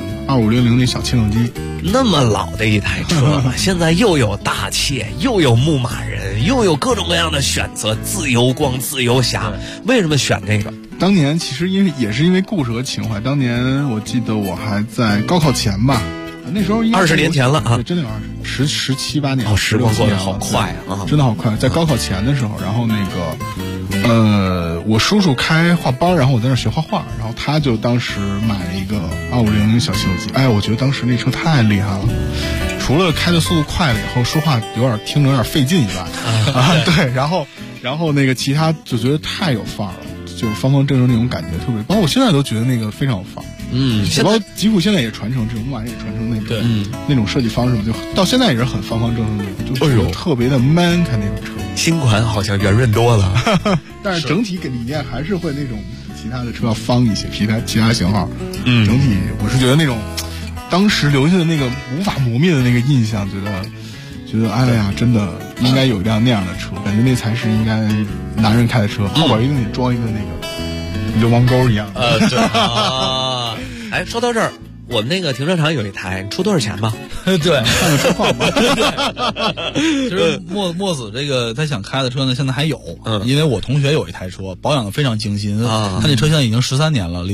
2500那小切诺基。 那么老的一台车现在又有大切，又有牧马人，又有各种各样的选择，自由光、自由侠，为什么选这个？ 当年其实也是因为故事和情怀。当年我记得我还在高考前吧，那时候 20年前了啊， 对，真的有17、18年。 哦，时光过得好快啊， 真的好快。在高考前的时候，然后那个我叔叔开画班，然后我在那学画画，然后他就当时买了一个2500小切诺基。哎，我觉得当时那车太厉害了，除了开的速度快了以后，说话听着有点费劲以外，对，然后那个其他就觉得太有范儿了。就是方方正正那种感觉特别，包括我现在都觉得那个非常有范儿。包括吉普现在也传承这种，牧马人也传承那种，对，那种设计方式嘛，就到现在也是很方方正正那种，就是特别的 man 开那种车。 新款好像圆润多了， 但是整体给理念还是会那种其他的车要方一些，其他型号，整体我是觉得那种当时留下的那个无法磨灭的那个印象，觉得哎呀，真的应该有一辆那样的车，感觉那才是应该男人开的车，后边一定得装一个那个流氓沟一样。 对啊。哎，说到这儿，我们那个停车场有一台，出多少钱吧？ 对， 看个车况吧。 其实墨子这个他想开的车呢，现在还有，因为我同学有一台车，保养的非常精心，他那车现在已经13年了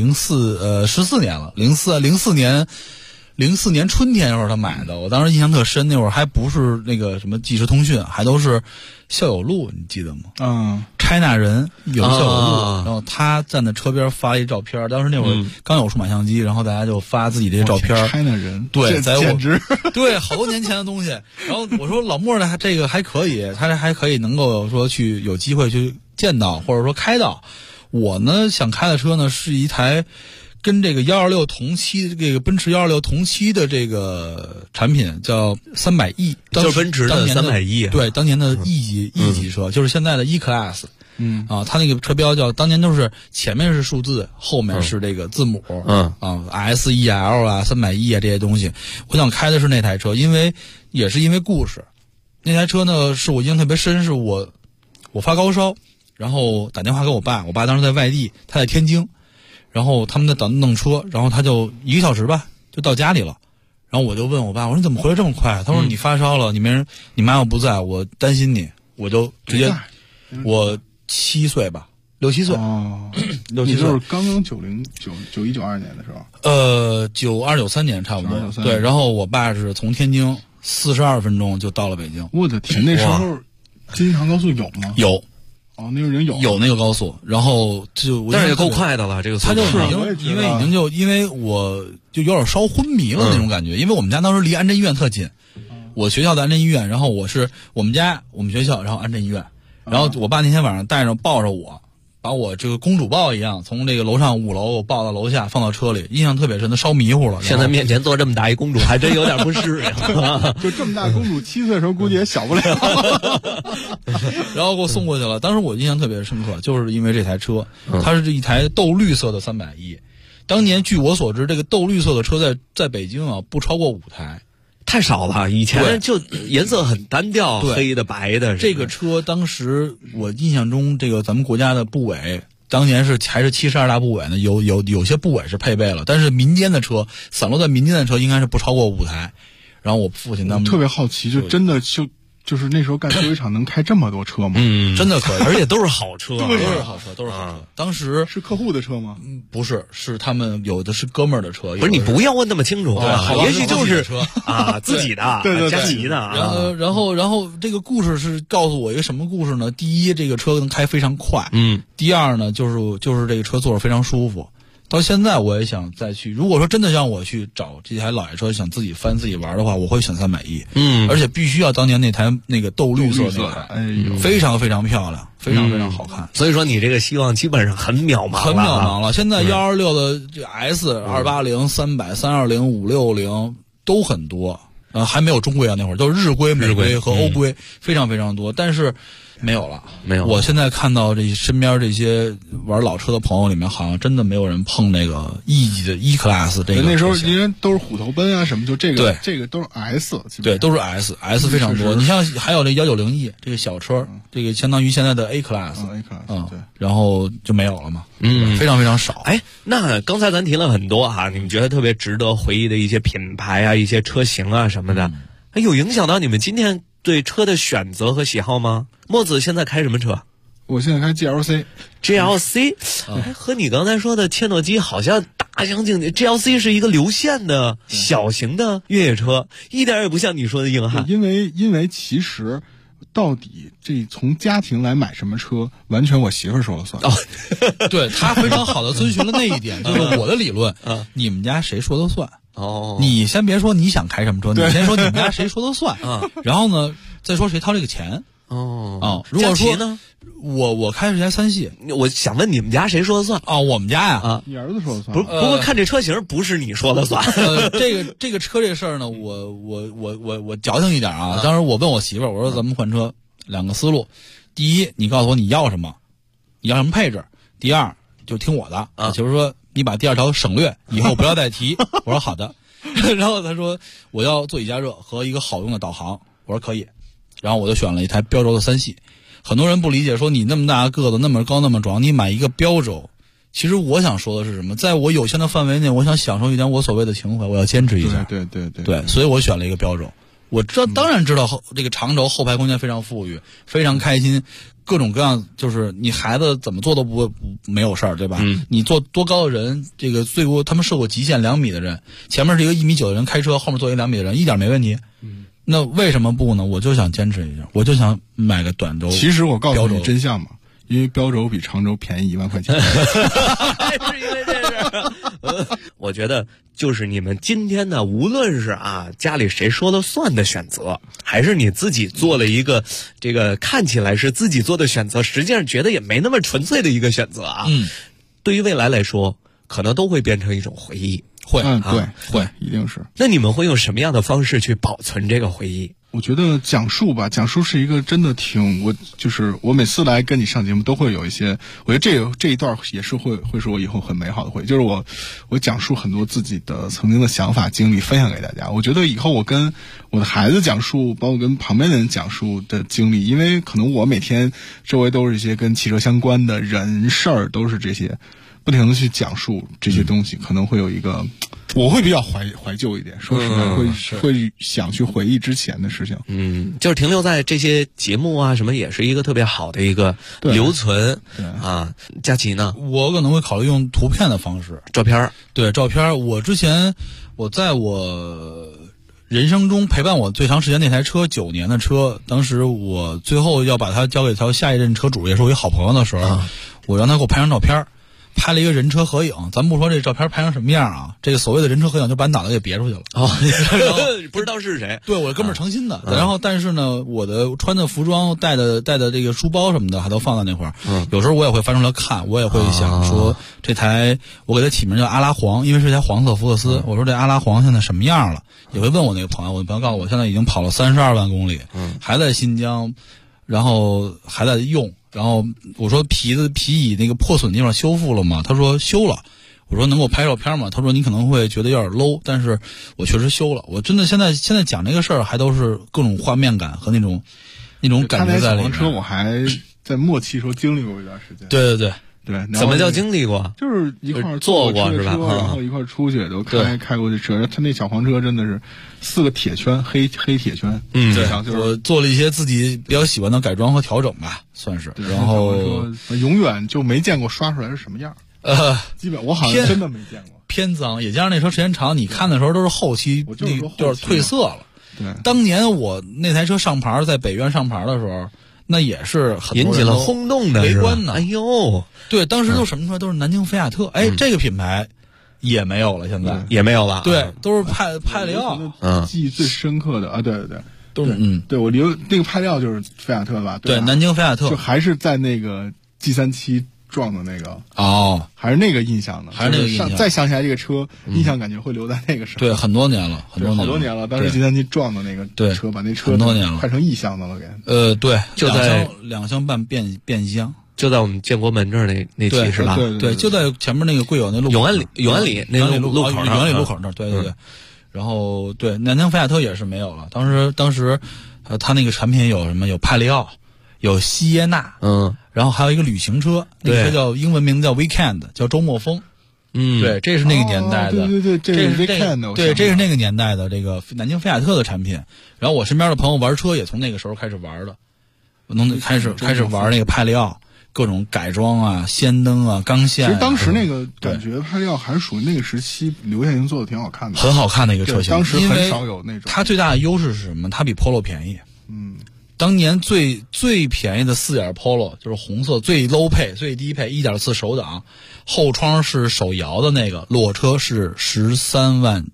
，14年了，04年春天的时候他买的，我当时印象特深，那会儿还不是那个什么即时通讯，还都是校友录，你记得吗？China 人有校友录，然后他站在车边发一照片，当时那会儿刚有数码相机，然后大家就发自己这些照片。 China 人， 对， 简直对，好多年前的东西。然后我说老莫的这个还可以，他还可以能够说去有机会去见到，或者说开到。我呢想开的车呢是一台跟这个126同期，这个奔驰126同期的这个产品叫300E， 就是奔驰的300E， 对，当年的 E 级车，就是现在的 E-Class。它那个车标叫，当年都是前面是数字，后面是这个字母，SEL 啊，300E 啊这些东西。我想开的是那台车，也是因为故事。那台车呢是我印象特别深，是我发高烧，然后打电话给我爸当时在外地，他在天津。然后他们在弄车，然后他就1个小时吧就到家里了，然后我就问我爸，我说你怎么回来这么快？他说你发烧了，你妈又不在，我担心你，我就直接，我7岁吧，6、7岁哦 ，6、7岁， 你就是刚刚91、92年的时候 ，92、93年差不多，对，然后我爸是从天津42分钟就到了北京。 我的天，那时候京津唐高速有吗？ 有。 哦，那时候已经有那个高速，然后就但是也够快的了，这个速度。 他就因为我就有点烧昏迷了那种感觉，因为我们家当时离安贞医院特近，我学校的安贞医院，然后我们学校，然后安贞医院，然后我爸那天晚上抱着我。把我这个公主抱一样，从这个楼上5楼我抱到楼下，放到车里，印象特别深，他烧迷糊了。 现在面前坐这么大一公主，还真有点不适应。 就这么大公主，7岁的时候估计也小不了。 然后给我送过去了，当时我印象特别深刻，就是因为这台车，它是一台豆绿色的310。当年据我所知，这个豆绿色的车在北京啊不超过5台。 太少了，以前就颜色很单调，黑的白的。 这个车当时我印象中，这个咱们国家的部委当年还是72大部委呢，有些部委是配备了，但是民间的车散落在民间的车应该是不超过5台。然后我父亲他们特别好奇，就真的就是那时候干修理厂能开这么多车吗？ 真的可以， 而且都是好车， 都是好车。当时是客户的车吗？ 不是，是他们有的是哥们儿的车。 不是，你不要问那么清楚，也许就是自己的， 对加急的。 然后这个故事是告诉我一个什么故事呢？第一，这个车能开非常快。第二呢，就是这个车坐着非常舒服。到现在我也想再去，如果说真的让我去找这台老爷车，想自己翻自己玩的话，我会选310。而且必须要当年那台那个豆绿色那台，非常非常漂亮，非常非常好看。 所以说你这个希望基本上很渺茫了。现在126的这个 S、280、300、320、560都很多，还没有中规啊，那会儿都是日规、美规和欧规，非常非常多，但是。没有了。我现在看到这身边这些玩老车的朋友里面，好像真的没有人碰那个 E 级的 E Class 这个。 那时候因为都是虎头奔啊什么，就这个对， 这个都是 S， 对，都是 S 非常多。你像还有这190E 这个小车，这个相当于现在的 A Class， 对， 然后就没有了嘛，非常非常少。 哎，那刚才咱提了很多哈，你们觉得特别值得回忆的一些品牌啊、一些车型啊什么的，有影响到你们今天对车的选择和喜好吗？墨子现在开什么车？ 我现在开 GLC， 和你刚才说的切诺基好像大相径庭。GLC 是一个流线的小型的越野车，一点也不像你说的硬汉。 因为其实到底这从家庭来买什么车，完全我媳妇儿说了算。 对，她非常好的遵循了那一点，就是我的理论。你们家谁说了算？你先别说你想开什么车，你先说你们家谁说了算。然后呢，再说谁掏这个钱。如果说呢，我开的是台3系， 我想问你们家谁说了算？ 我们家呀， 你儿子说了算。 不过看这车型不是你说了算。 这个车这事儿呢，我矫情一点啊。当时我问我媳妇儿，我说咱们换车2个思路，第一，你告诉我你要什么，你要什么配置；第二，就听我的啊，就是说你把第2条省略，以后不要再提。我说好的。然后他说我要座椅加热和一个好用的导航，我说可以。然后我就选了一台标轴的3系。很多人不理解，说你那么大个子，那么高那么壮，你买一个标轴。其实我想说的是什么？在我有限的范围内，我想享受一点我所谓的情怀，我要坚持一下。 对， 所以我选了一个标轴。我当然知道这个长轴后排空间非常富裕，非常开心，各种各样，就是你孩子怎么做都没有事儿，对吧？你坐多高的人，这个最多他们设过极限2米的人，前面是一个1.9米的人开车，后面坐一个2米的人，一点没问题。那为什么不呢？我就想坚持一下，我就想买个短轴。 其实我告诉你真相嘛，因为标轴比长轴便宜1万块钱。 是因为这事。我觉得就是你们今天呢，无论是家里谁说了算的选择，还是你自己做了一个这个看起来是自己做的选择，实际上觉得也没那么纯粹的一个选择啊。对于未来来说，可能都会变成一种回忆。 会， 会，一定是。 那你们会用什么样的方式去保存这个回忆？ 我觉得讲述是一个真的我每次来跟你上节目都会有一些，我觉得这一段也是会是我以后很美好的回忆，就是我讲述很多自己的曾经的想法经历分享给大家。我觉得以后我跟我的孩子讲述，包括跟旁边的人讲述的经历，因为可能我每天周围都是一些跟汽车相关的人事儿，都是这些。不停的去讲述这些东西，可能会有一个，我会比较怀旧一点，说实在会想去回忆之前的事情。 就是停留在这些节目啊什么，也是一个特别好的一个留存。佳琪呢？ 我可能会考虑用图片的方式， 照片。 对，照片。我之前在我人生中陪伴我最长时间那台车9年的车，当时我最后要把它交给下一任车主，也是我一好朋友的时候，我让他给我拍张照片，拍了一个人车合影。咱不说这照片拍成什么样啊，这个所谓的人车合影就把你脑袋给别出去了。 不知道是谁。 对，我哥们儿诚心的。然后但是呢，我的穿的服装、带的这个书包什么的还都放在那块儿。有时候我也会翻出来看，我也会想说这台我给它起名叫阿拉黄，因为是一台黄色福克斯。我说这阿拉黄现在什么样了？也会问我那个朋友，我的朋友告诉我现在已经跑了32万公里，还在新疆，然后还在用。然后我说皮椅那个破损的地方修复了吗？他说修了。我说能给我拍照片吗？他说你可能会觉得有点 low， 但是我确实修了。我真的现在讲这个事儿还都是各种画面感和那种感觉在里面。 车我还在末期时候经历过一段时间。 对， 怎么叫经历过？ 就是一块坐过是吧？ 然后一块出去都开过去车。他那小黄车真的是4个铁圈，黑铁圈。 对，我做了一些自己比较喜欢的改装和调整吧，算是。然后永远就没见过刷出来是什么样。基本我好像真的没见过。 偏脏，也加上那车时间长，你看的时候都是后期，就是褪色了。 对， 当年我那台车上牌，在北苑上牌的时候。那也是很引起了轰动的围观的。 哎呦， 对，当时都什么车都是南京菲亚特，这个品牌也没有了，现在也没有了。 对，都是派利奥。 记忆最深刻的啊，对， 都是对我留那个派利奥就是菲亚特吧？ 对，南京菲亚特就还是在那个 G37撞的那个还是那个印象的， 还是那个印象。 再想起来这个车，印象感觉会留在那个时候。 对，很多年了，好多年了。当时G37撞的那个车，把那车很多年了， 快成异乡的了给。 对， 就在 2厢半变箱， 就在我们建国门这儿那期是吧？ 对， 就在前面那个贵友那路永安里那个路口永安里路口那儿，对。然后对，南京菲亚特也是没有了。当时他那个产品有什么？有派利奥，有西耶纳，然后还有一个旅行车，那个车叫英文名字叫 Weekend， 叫周末风。对，这是那个年代的。 对，这是 Weekend。 对，这是那个年代的这个南京菲亚特的产品。然后我身边的朋友玩车也从那个时候开始玩的，开始玩那个派利奥，各种改装啊、氙灯啊、钢线。 其实当时那个感觉派利奥还是属于那个时期留下已经做的挺好看的， 很好看的一个车型。 当时很少有那种。 它最大的优势是什么？它比 Polo 便宜。当年最便宜的4眼 Polo 就是红色，最 low 配、最低配1.4手挡，后窗是手摇的那个，裸车是13万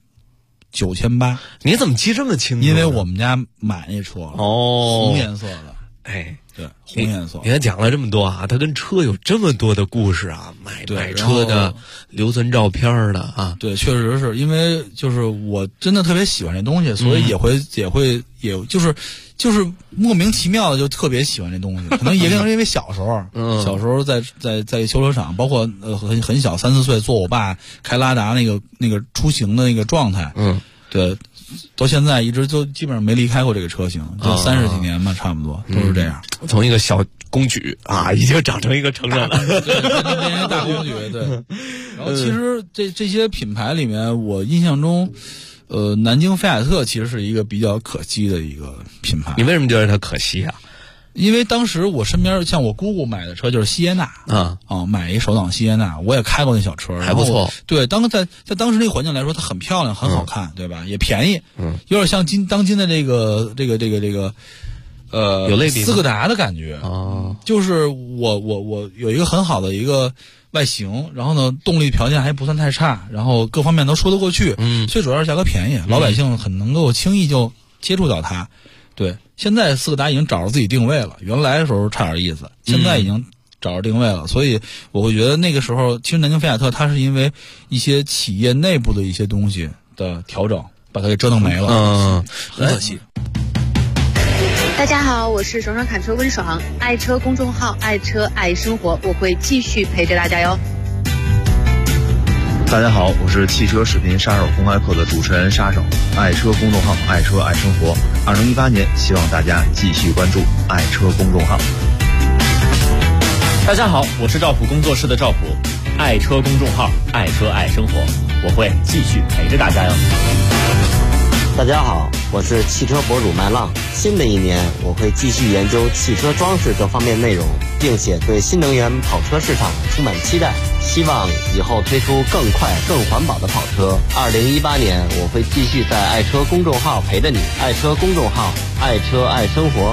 9800。 你怎么记这么清楚？ 因为我们家买那车红颜色的。对，红颜色。 你看讲了这么多啊，它跟车有这么多的故事啊，买车的、留存照片的啊。 对，确实是因为就是我真的特别喜欢这东西，所以也就是莫名其妙的就特别喜欢这东西。可能也可能是因为小时候在修车厂，包括很小3-4岁坐我爸开拉达那个出行的那个状态。对。到现在一直就基本上没离开过这个车型，就30几年吧，差不多都是这样。 从一个小公举啊，已经长成一个成人了， 对，变成大公举。对。然后其实这些品牌里面，我印象中，南京菲亚特其实是一个比较可惜的一个品牌。 你为什么觉得它可惜啊？ 因为当时我身边像我姑姑买的车就是西耶纳买一手挡西耶纳，我也开过那小车， 还不错。 对，在当时那个环境来说，它很漂亮，很好看，对吧？也便宜，有点像当今的这个有类比斯柯达的感觉就是我有一个很好的一个外形，然后呢动力条件还不算太差，然后各方面都说得过去，最主要是价格便宜，老百姓很能够轻易就接触到它。对，现在斯柯达已经找着自己定位了，原来的时候差点意思，现在已经找着定位了，所以我会觉得那个时候，其实南京菲亚特它是因为一些企业内部的一些东西的调整，把它给折腾没了，很可惜。 大家好，我是爽爽侃车温爽，爱车公众号爱车爱生活，我会继续陪着大家哟。 大家好，我是汽车视频杀手公开课的主持人杀手，爱车公众号爱车爱生活。2018年，希望大家继续关注爱车公众号。 大家好，我是赵普工作室的赵普，爱车公众号爱车爱生活，我会继续陪着大家哟。 大家好，我是汽车博主麦浪。新的一年，我会继续研究汽车装饰各方面内容，并且对新能源跑车市场充满期待。希望以后推出更快、更环保的跑车。2018年，我会继续在爱车公众号陪着你。爱车公众号，爱车爱生活。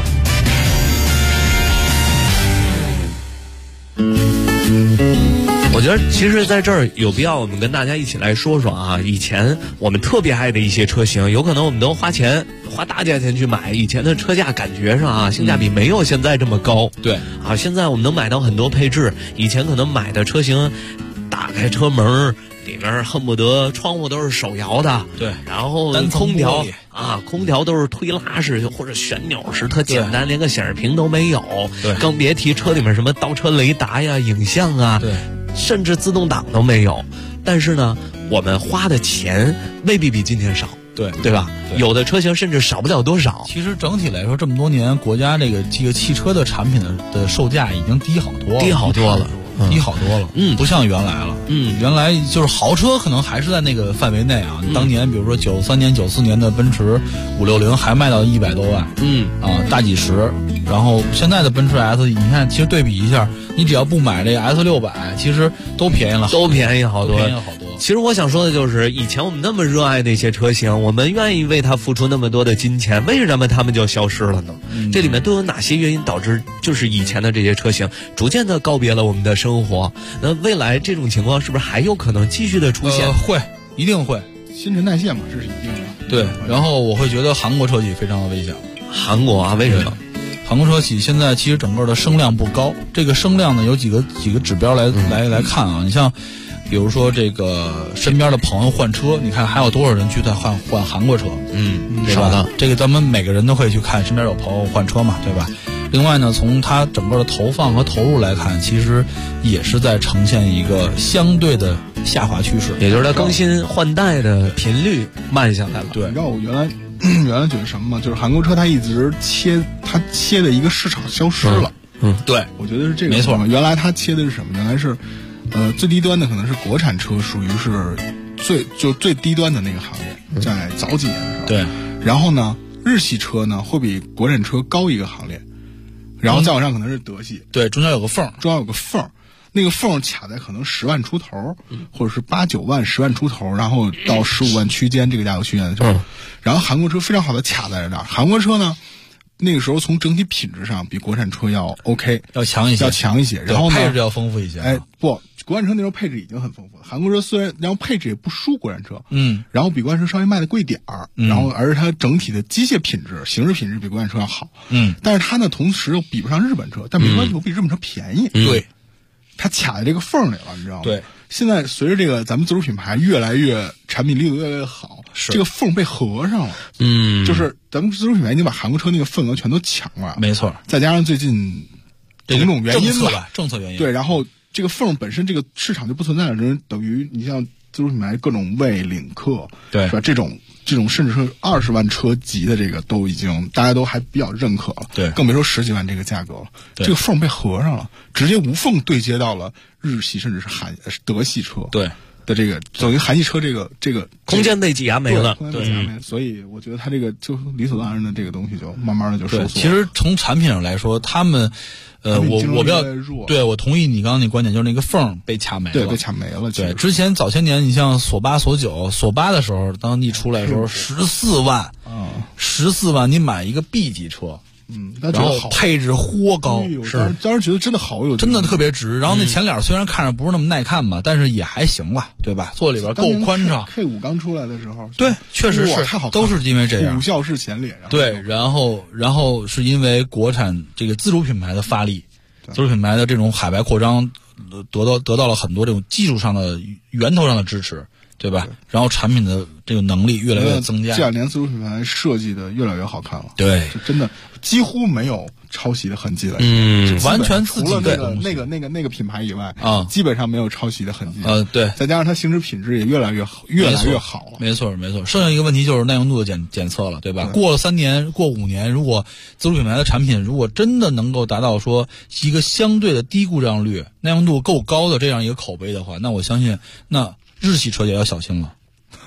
我觉得其实在这儿有必要我们跟大家一起来说说啊，以前我们特别爱的一些车型，有可能我们都花大价钱去买，以前的车价感觉上啊性价比没有现在这么高。 对啊，现在我们能买到很多配置，以前可能买的车型打开车门里面恨不得窗户都是手摇的， 对， 然后空调都是推拉式或者旋钮式，特简单，连个显示屏都没有， 对， 更别提车里面什么倒车雷达呀、影像啊， 对， 甚至自动挡都没有。但是呢，我们花的钱未必比今天少，对吧？有的车型甚至少不了多少。 其实整体来说，这么多年，国家这个汽车的产品的售价已经低好多了， 低好多了。不像原来了。原来就是豪车可能还是在那个范围内啊。当年比如说93年、94年的奔驰560还卖到100多万，大几十。然后现在的奔驰 S， 你看，其实对比一下，你只要不买这个 S600，其实都便宜了， 都便宜好多。 其实我想说的就是，以前我们那么热爱那些车型，我们愿意为它付出那么多的金钱，为什么它们就消失了呢？这里面都有哪些原因导致就是以前的这些车型逐渐的告别了我们的生活？那未来这种情况是不是还有可能继续的出现？ 会，一定会， 新陈代谢嘛，这是一定的。 对，然后我会觉得韩国车企非常的危险。 韩国啊，为什么？ 韩国车企现在其实整个的声量不高，这个声量呢有几个指标来看啊，你像。比如说这个身边的朋友换车，你看还有多少人去在换韩国车， 是吧？ 这个咱们每个人都会去看身边有朋友换车嘛，对吧？另外呢，从它整个的投放和投入来看，其实也是在呈现一个相对的下滑趋势， 也就是它更新换代的频率慢下来了。 对， 你知道我原来觉得什么吗？就是韩国车它一直切的一个市场消失了。 对， 我觉得是这个。 没错， 原来它切的是什么？原来是。最低端的可能是国产车，属于是最低端的那个行列，在早几年的时候。 对。 然后呢，日系车呢会比国产车高一个行列，然后再往上可能是德系。 对，中间有个缝， 那个缝卡在可能10万出头，或者是8、9万、10万出头，然后到15万区间这个价格区间的时候，然后韩国车非常好的卡在这儿。韩国车呢？那个时候从整体品质上比国产车要 OK， 要强一些， 然后呢配置要丰富一些。 不，国产车那时候配置已经很丰富了。韩国车虽然然后配置也不输国产车，然后比国产车稍微卖的贵点儿，然后而它整体的机械品质、行驶品质比国产车要好，但是它呢同时又比不上日本车，但没关系，我比日本车便宜， 对， 它卡在这个缝里了，你知道吗？ 对。 现在随着这个咱们自主品牌越来越产品力度越来越好，这个缝被合上了。就是咱们自主品牌已经把韩国车那个份额全都抢了。 没错， 再加上最近种种原因吧， 政策原因。 对，然后这个缝本身这个市场就不存在了，人等于你像自主品牌各种魏、领克， 对， 是吧？这种甚至是20万车级的这个都已经大家都还比较认可了， 对， 更别说10几万这个价格了。这个缝被合上了，直接无缝对接到了日系甚至是德系车， 对的这个等于韩系车这个空间被挤压没了， 对，所以我觉得它这个就理所当然的这个东西就慢慢的就收缩。 其实从产品上来说，他们我比较对，我同意你刚刚那观点，就是那个缝被卡没了， 对，被卡没了。 对，之前早些年，你像索8、索9、索8的时候，当一出来的时候14万，14万你买一个 B 级车。然后配置豁高， 是当时觉得真的好有， 真的特别值。然后那前脸虽然看着不是那么耐看吧，但是也还行吧，对吧？坐里边够宽敞。 K5刚出来的时候， 对，确实是太好看， 都是因为这样。 虎啸式前脸， 对，然后是因为国产这个自主品牌的发力，自主品牌的这种海外扩张，得到了很多这种技术上的源头上的支持。对吧？然后产品的这个能力越来越增加。 这2年自主品牌设计的越来越好看了。 对， 真的几乎没有抄袭的痕迹了。 完全自己的除了那个品牌以外基本上没有抄袭的痕迹。 对。 再加上它行驶品质也越来越好了。 没错。剩下一个问题就是耐用度的检测了，对吧？过了3年，过5年，如果自主品牌的产品如果真的能够达到说一个相对的低故障率、耐用度够高的这样一个口碑的话，那我相信日系车也要小心了。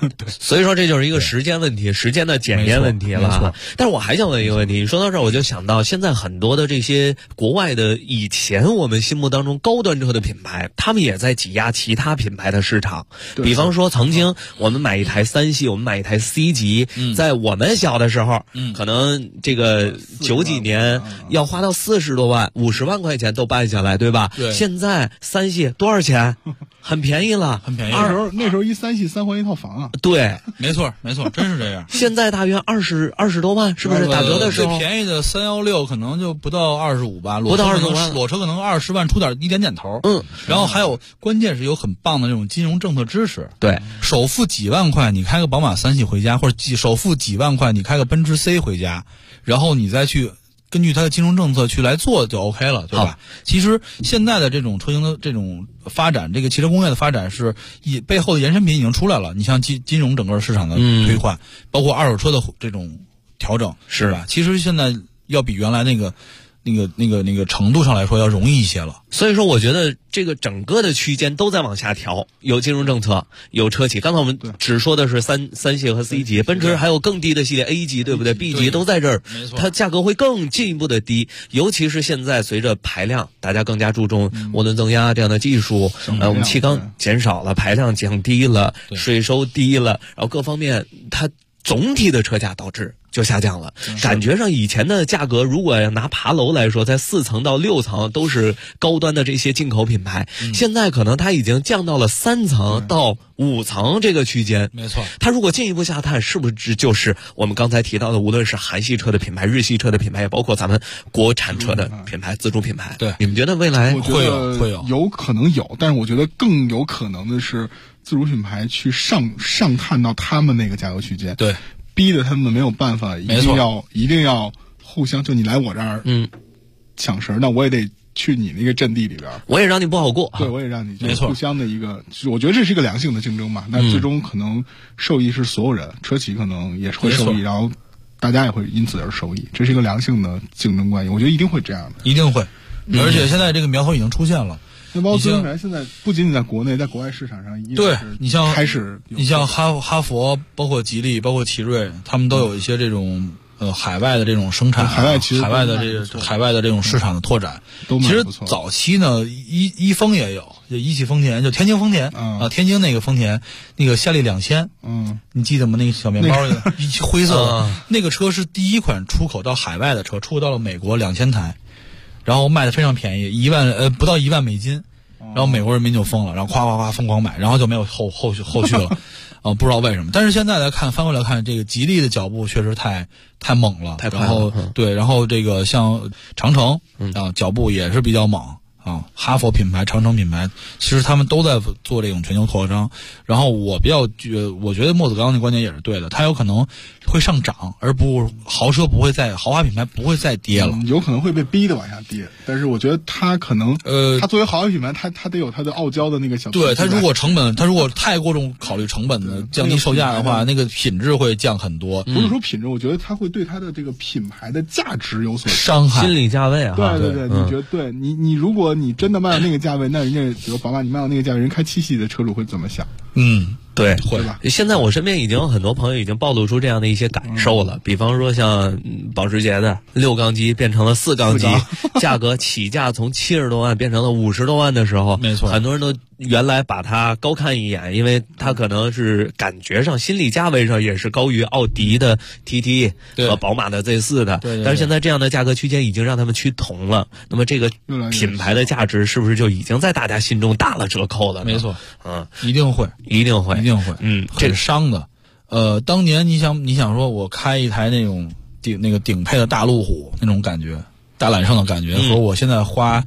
所以说这就是一个时间问题，时间的检验问题了。但是我还想问一个问题，说到这儿我就想到，现在很多的这些国外的以前我们心目当中高端车的品牌，他们也在挤压其他品牌的市场。比方说曾经我们买一台3系，我们买一台 C 级，在我们小的时候，可能这个90几年要花到40多万、50万块钱都办下来，对吧？ 对。 现在3系多少钱？很便宜了， 很便宜。 那时候一3系3环1套房啊。 对， 没错，真是这样。 现在大约20多万，是不是打折的时候？ 最便宜的316可能就不到25吧， 不到25万， 裸车可能20万出一点点头。然后还有关键是有很棒的那种金融政策支持。 对， 首付几万块你开个宝马3系回家，或者首付几万块你开个奔驰 C 回家，然后你再去根据它的金融政策去来做就 OK 了，对吧？其实现在的这种车型的这种发展，这个汽车工业的发展是背后的衍生品已经出来了。你像金融整个市场的推换，包括二手车的这种调整，是吧？其实现在要比原来那个程度上来说要容易一些了。 所以说我觉得这个整个的区间都在往下调，有金融政策，有车企。刚才我们只说的是三系和 C 级，奔驰还有更低的系列 A 级，对不对？ B 级都在这儿，它价格会更进一步的低。尤其是现在随着排量，大家更加注重涡轮增压这样的技术，我们气缸减少了，排量降低了，税收低了，然后各方面它总体的车价导致就下降了。感觉上以前的价格，如果拿爬楼来说，在4层到6层都是高端的这些进口品牌，现在可能它已经降到了3层到5层这个区间。 没错， 它如果进一步下探，是不是就是我们刚才提到的，无论是韩系车的品牌、日系车的品牌，也包括咱们国产车的品牌、自主品牌？ 对， 你们觉得未来会有可能有，但是我觉得更有可能的是自主品牌去上探到他们那个价格区间。 对。 逼得他们没有办法，一定要互相，就你来我这儿，抢食，那我也得去你那个阵地里边， 我也让你不好过， 对，我也让你， 没错， 互相的一个，我觉得这是一个良性的竞争嘛。那最终可能受益是所有人，车企可能也会受益，然后大家也会因此而受益，这是一个良性的竞争关系，我觉得一定会这样的， 一定会，而且现在这个苗头已经出现了。 那包括自主品牌现在不仅仅在国内，在国外市场上， 对，你像哈佛，包括吉利，包括奇瑞，他们都有一些这种海外的这种生产，海外的这种市场的拓展。其实早期呢，一丰也有，就一汽丰田，就天津丰田天津那个丰田，那个夏利2000，你记得吗？那个小面包一灰色的，那个车是第一款出口到海外的车，出口到了美国2000台。然后卖的非常便宜，不到1万美金，然后美国人民就疯了，然后夸疯狂买，然后就没有后续了，不知道为什么。但是现在来看，翻过来看，这个吉利的脚步确实太猛了， 太快了。 然后这个像长城脚步也是比较猛。哈佛品牌、长城品牌，其实他们都在做这种全球扩张。然后我觉得莫子刚的观点也是对的，它有可能会上涨，而豪华品牌不会再跌了， 有可能会被逼的往下跌。但是我觉得它可能它作为豪华品牌，它得有它的傲娇的那个小。 对，它如果太过重考虑成本的降低售价的话，那个品质会降很多。 不是说品质，我觉得它会对它的这个品牌的价值有所伤害， 心理价位啊。 对，你觉得对你如果你真的卖到那个价位，那人家比如宝马，你卖到那个价位，人开7系的车主会怎么想？ 对， 会吧？ 现在我身边已经有很多朋友已经暴露出这样的一些感受了，比方说像保时捷的6缸机变成了4缸机，价格起价从70多万变成了50多万的时候， 没错， 很多人都原来把它高看一眼，因为它可能是感觉上心理价位上也是高于奥迪的 TT 和宝马的 Z4 的， 对， 但是现在这样的价格区间已经让他们趋同了，那么这个品牌的价值是不是就已经在大家心中打了折扣了？ 没错，一定会，这是伤的。当年你想说我开一台那种顶配的大路虎那种感觉，大揽胜的感觉，和我现在花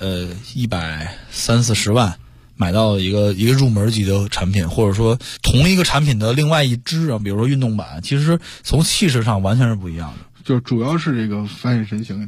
130-140万买到一个入门级的产品，或者说同一个产品的另外一支比如说运动版，其实从气势上完全是不一样的。 就主要是这个翻越神行给弄的。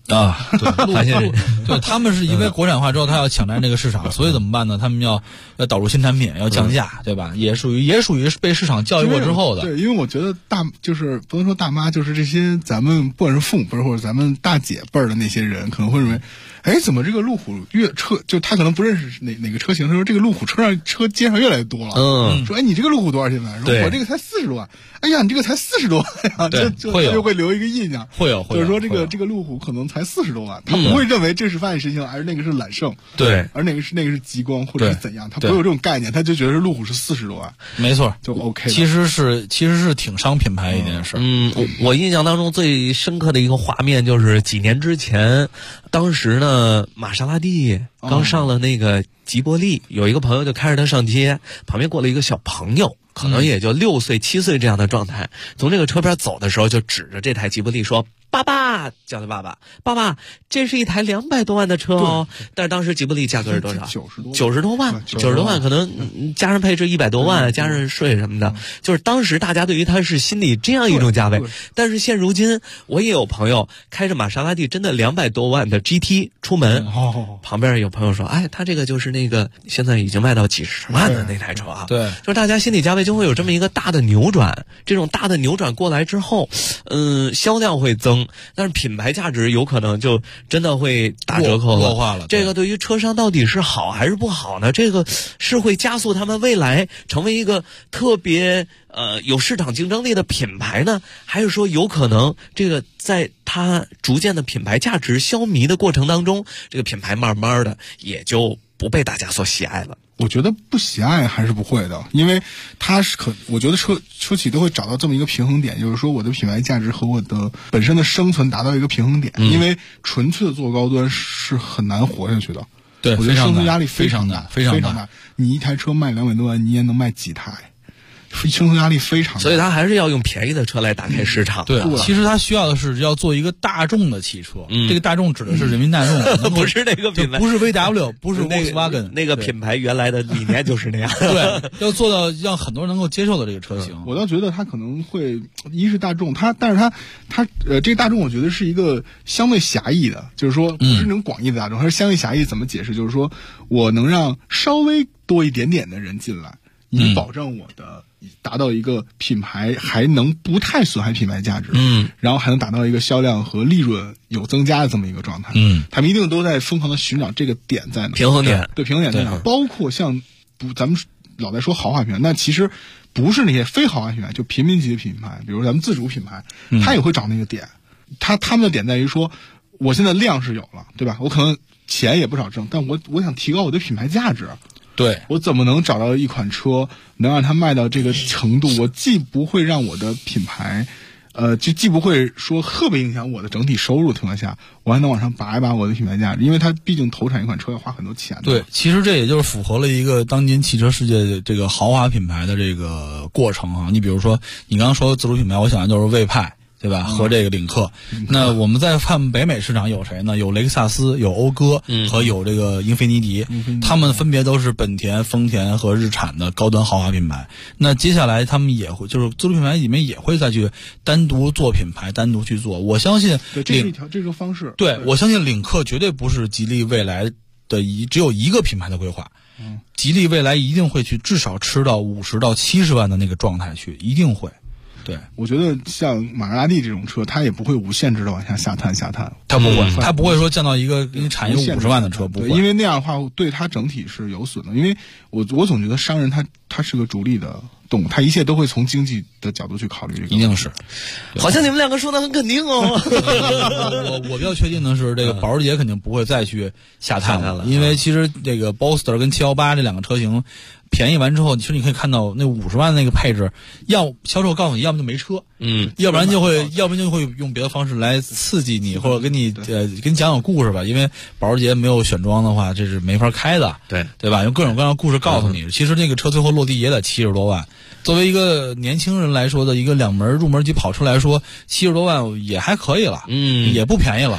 啊，对，他们是因为国产化之后，他要抢占这个市场，所以怎么办呢？他们要导入新产品，要降价，对吧？也属于被市场教育过之后的。 对，因为我觉得就是不能说大妈，就是这些咱们不管是父母辈或者咱们大姐辈的那些人，可能会认为，哎，怎么这个路虎就他可能不认识哪个车型，他说这个路虎车街上越来越多了，说哎你这个路虎多少钱买？说我这个才40多万，哎呀你这个才40多万呀，就会留一个印象， 会有， 就是说这个路虎可能才40多万，他不会认为这是发现实行，而那个是揽胜， 对， 而那个是极光或者是怎样，他不会有这种概念，他就觉得是路虎是40多万， 没错， 就 OK。 其实是挺伤品牌一件事。 我印象当中最深刻的一个画面就是几年之前，当时呢玛莎拉蒂刚上了那个吉伯利，有一个朋友就开着它上街，旁边过了一个小朋友，可能也就6岁7岁这样的状态，从这个车边走的时候就指着这台吉伯利说，爸爸，叫他爸爸，这是一台200多万的车哦。但是当时吉伯利价格是多少？90多万，可能加上配置100多万，加上税什么的，就是当时大家对于它是心里这样一种价位。但是现如今，我也有朋友开着玛莎拉蒂真的200多万的 GT 出门，旁边有朋友说，哎，他这个就是那个现在已经卖到几十万的那台车啊。 对， 就是大家心理价位就会有这么一个大的扭转，这种大的扭转过来之后，销量会增。但是品牌价值有可能就真的会打折扣弱化了。 这个对于车商到底是好还是不好呢？这个是会加速他们未来成为一个特别有市场竞争力的品牌呢，还是说有可能这个在它逐渐的品牌价值消弭的过程当中，这个品牌慢慢的也就不被大家所喜爱了？ 我觉得不喜爱还是不会的，因为它是我觉得车企都会找到这么一个平衡点，就是说我的品牌价值和我的本身的生存达到一个平衡点，因为纯粹的做高端是很难活下去的。 对， 我觉得生存压力非常大。 你一台车卖200多万，你也能卖几台？生存压力非常大， 所以他还是要用便宜的车来打开市场。 对，其实他需要的是要做一个大众的汽车。这个大众指的是人民大众， 不是那个品牌， 不是 VW， 不是 Volkswagen， 那个品牌原来的理念就是那样。 对，要做到让很多人能够接受的这个车型。 我倒觉得他可能会一是大众，但是他这个大众我觉得是一个相对狭义的，就是说不是那种广义的大众，它是相对狭义。怎么解释？就是说我能让稍微多一点点的人进来，以保证我的。达到一个品牌还能不太损害品牌价值，然后还能达到一个销量和利润有增加的这么一个状态，他们一定都在疯狂的寻找这个点在哪， 平衡点， 对，平衡点在哪？包括像咱们老在说豪华品牌，那其实不是那些非豪华品牌，就平民级的品牌，比如咱们自主品牌，他也会找那个点，他们的点在于说，我现在量是有了，对吧？我可能钱也不少挣，但我想提高我的品牌价值。 对， 我怎么能找到一款车能让它卖到这个程度？我既不会让我的品牌，就既不会说特别影响我的整体收入的情况下，我还能往上拔一拔我的品牌价值，因为它毕竟投产一款车要花很多钱的。 对，其实这也就是符合了一个当今汽车世界这个豪华品牌的这个过程啊。你比如说，你刚刚说的自主品牌，我想的就是魏派。对吧？和这个领克，那我们在看北美市场有谁呢？有雷克萨斯，有讴歌，和有这个英菲尼迪，他们分别都是本田、丰田和日产的高端豪华品牌。那接下来他们也会，就是自主品牌里面也会再去单独做品牌，单独去做。我相信这是这个方式。 对，我相信领克绝对不是吉利未来的只有一个品牌的规划。吉利未来一定会去至少吃到50到70万的那个状态去，一定会。对， 我觉得像玛莎拉蒂这种车，它也不会无限制的往下下探， 它不会说降到一个给你产一个50万的车，不会， 因为那样的话对它整体是有损的。因为我总觉得商人他是个逐利的动物，他一切都会从经济的角度去考虑这个， 一定是。 好像你们两个说的很肯定哦。 我比较确定的是，这个保时捷肯定不会再去下探了，因为其实这个 Boxster 跟718这两个车型。便宜完之后，其实你可以看到那50万那个配置，要销售告诉你，要么就没车，要不然就会用别的方式来刺激你，或者给你讲故事吧。因为保时捷没有选装的话，这是没法开的，对吧？用各种各样的故事告诉你，其实那个车最后落地也得70多万。作为一个年轻人来说的一个2门入门级跑车来说，70多万也还可以了，也不便宜了。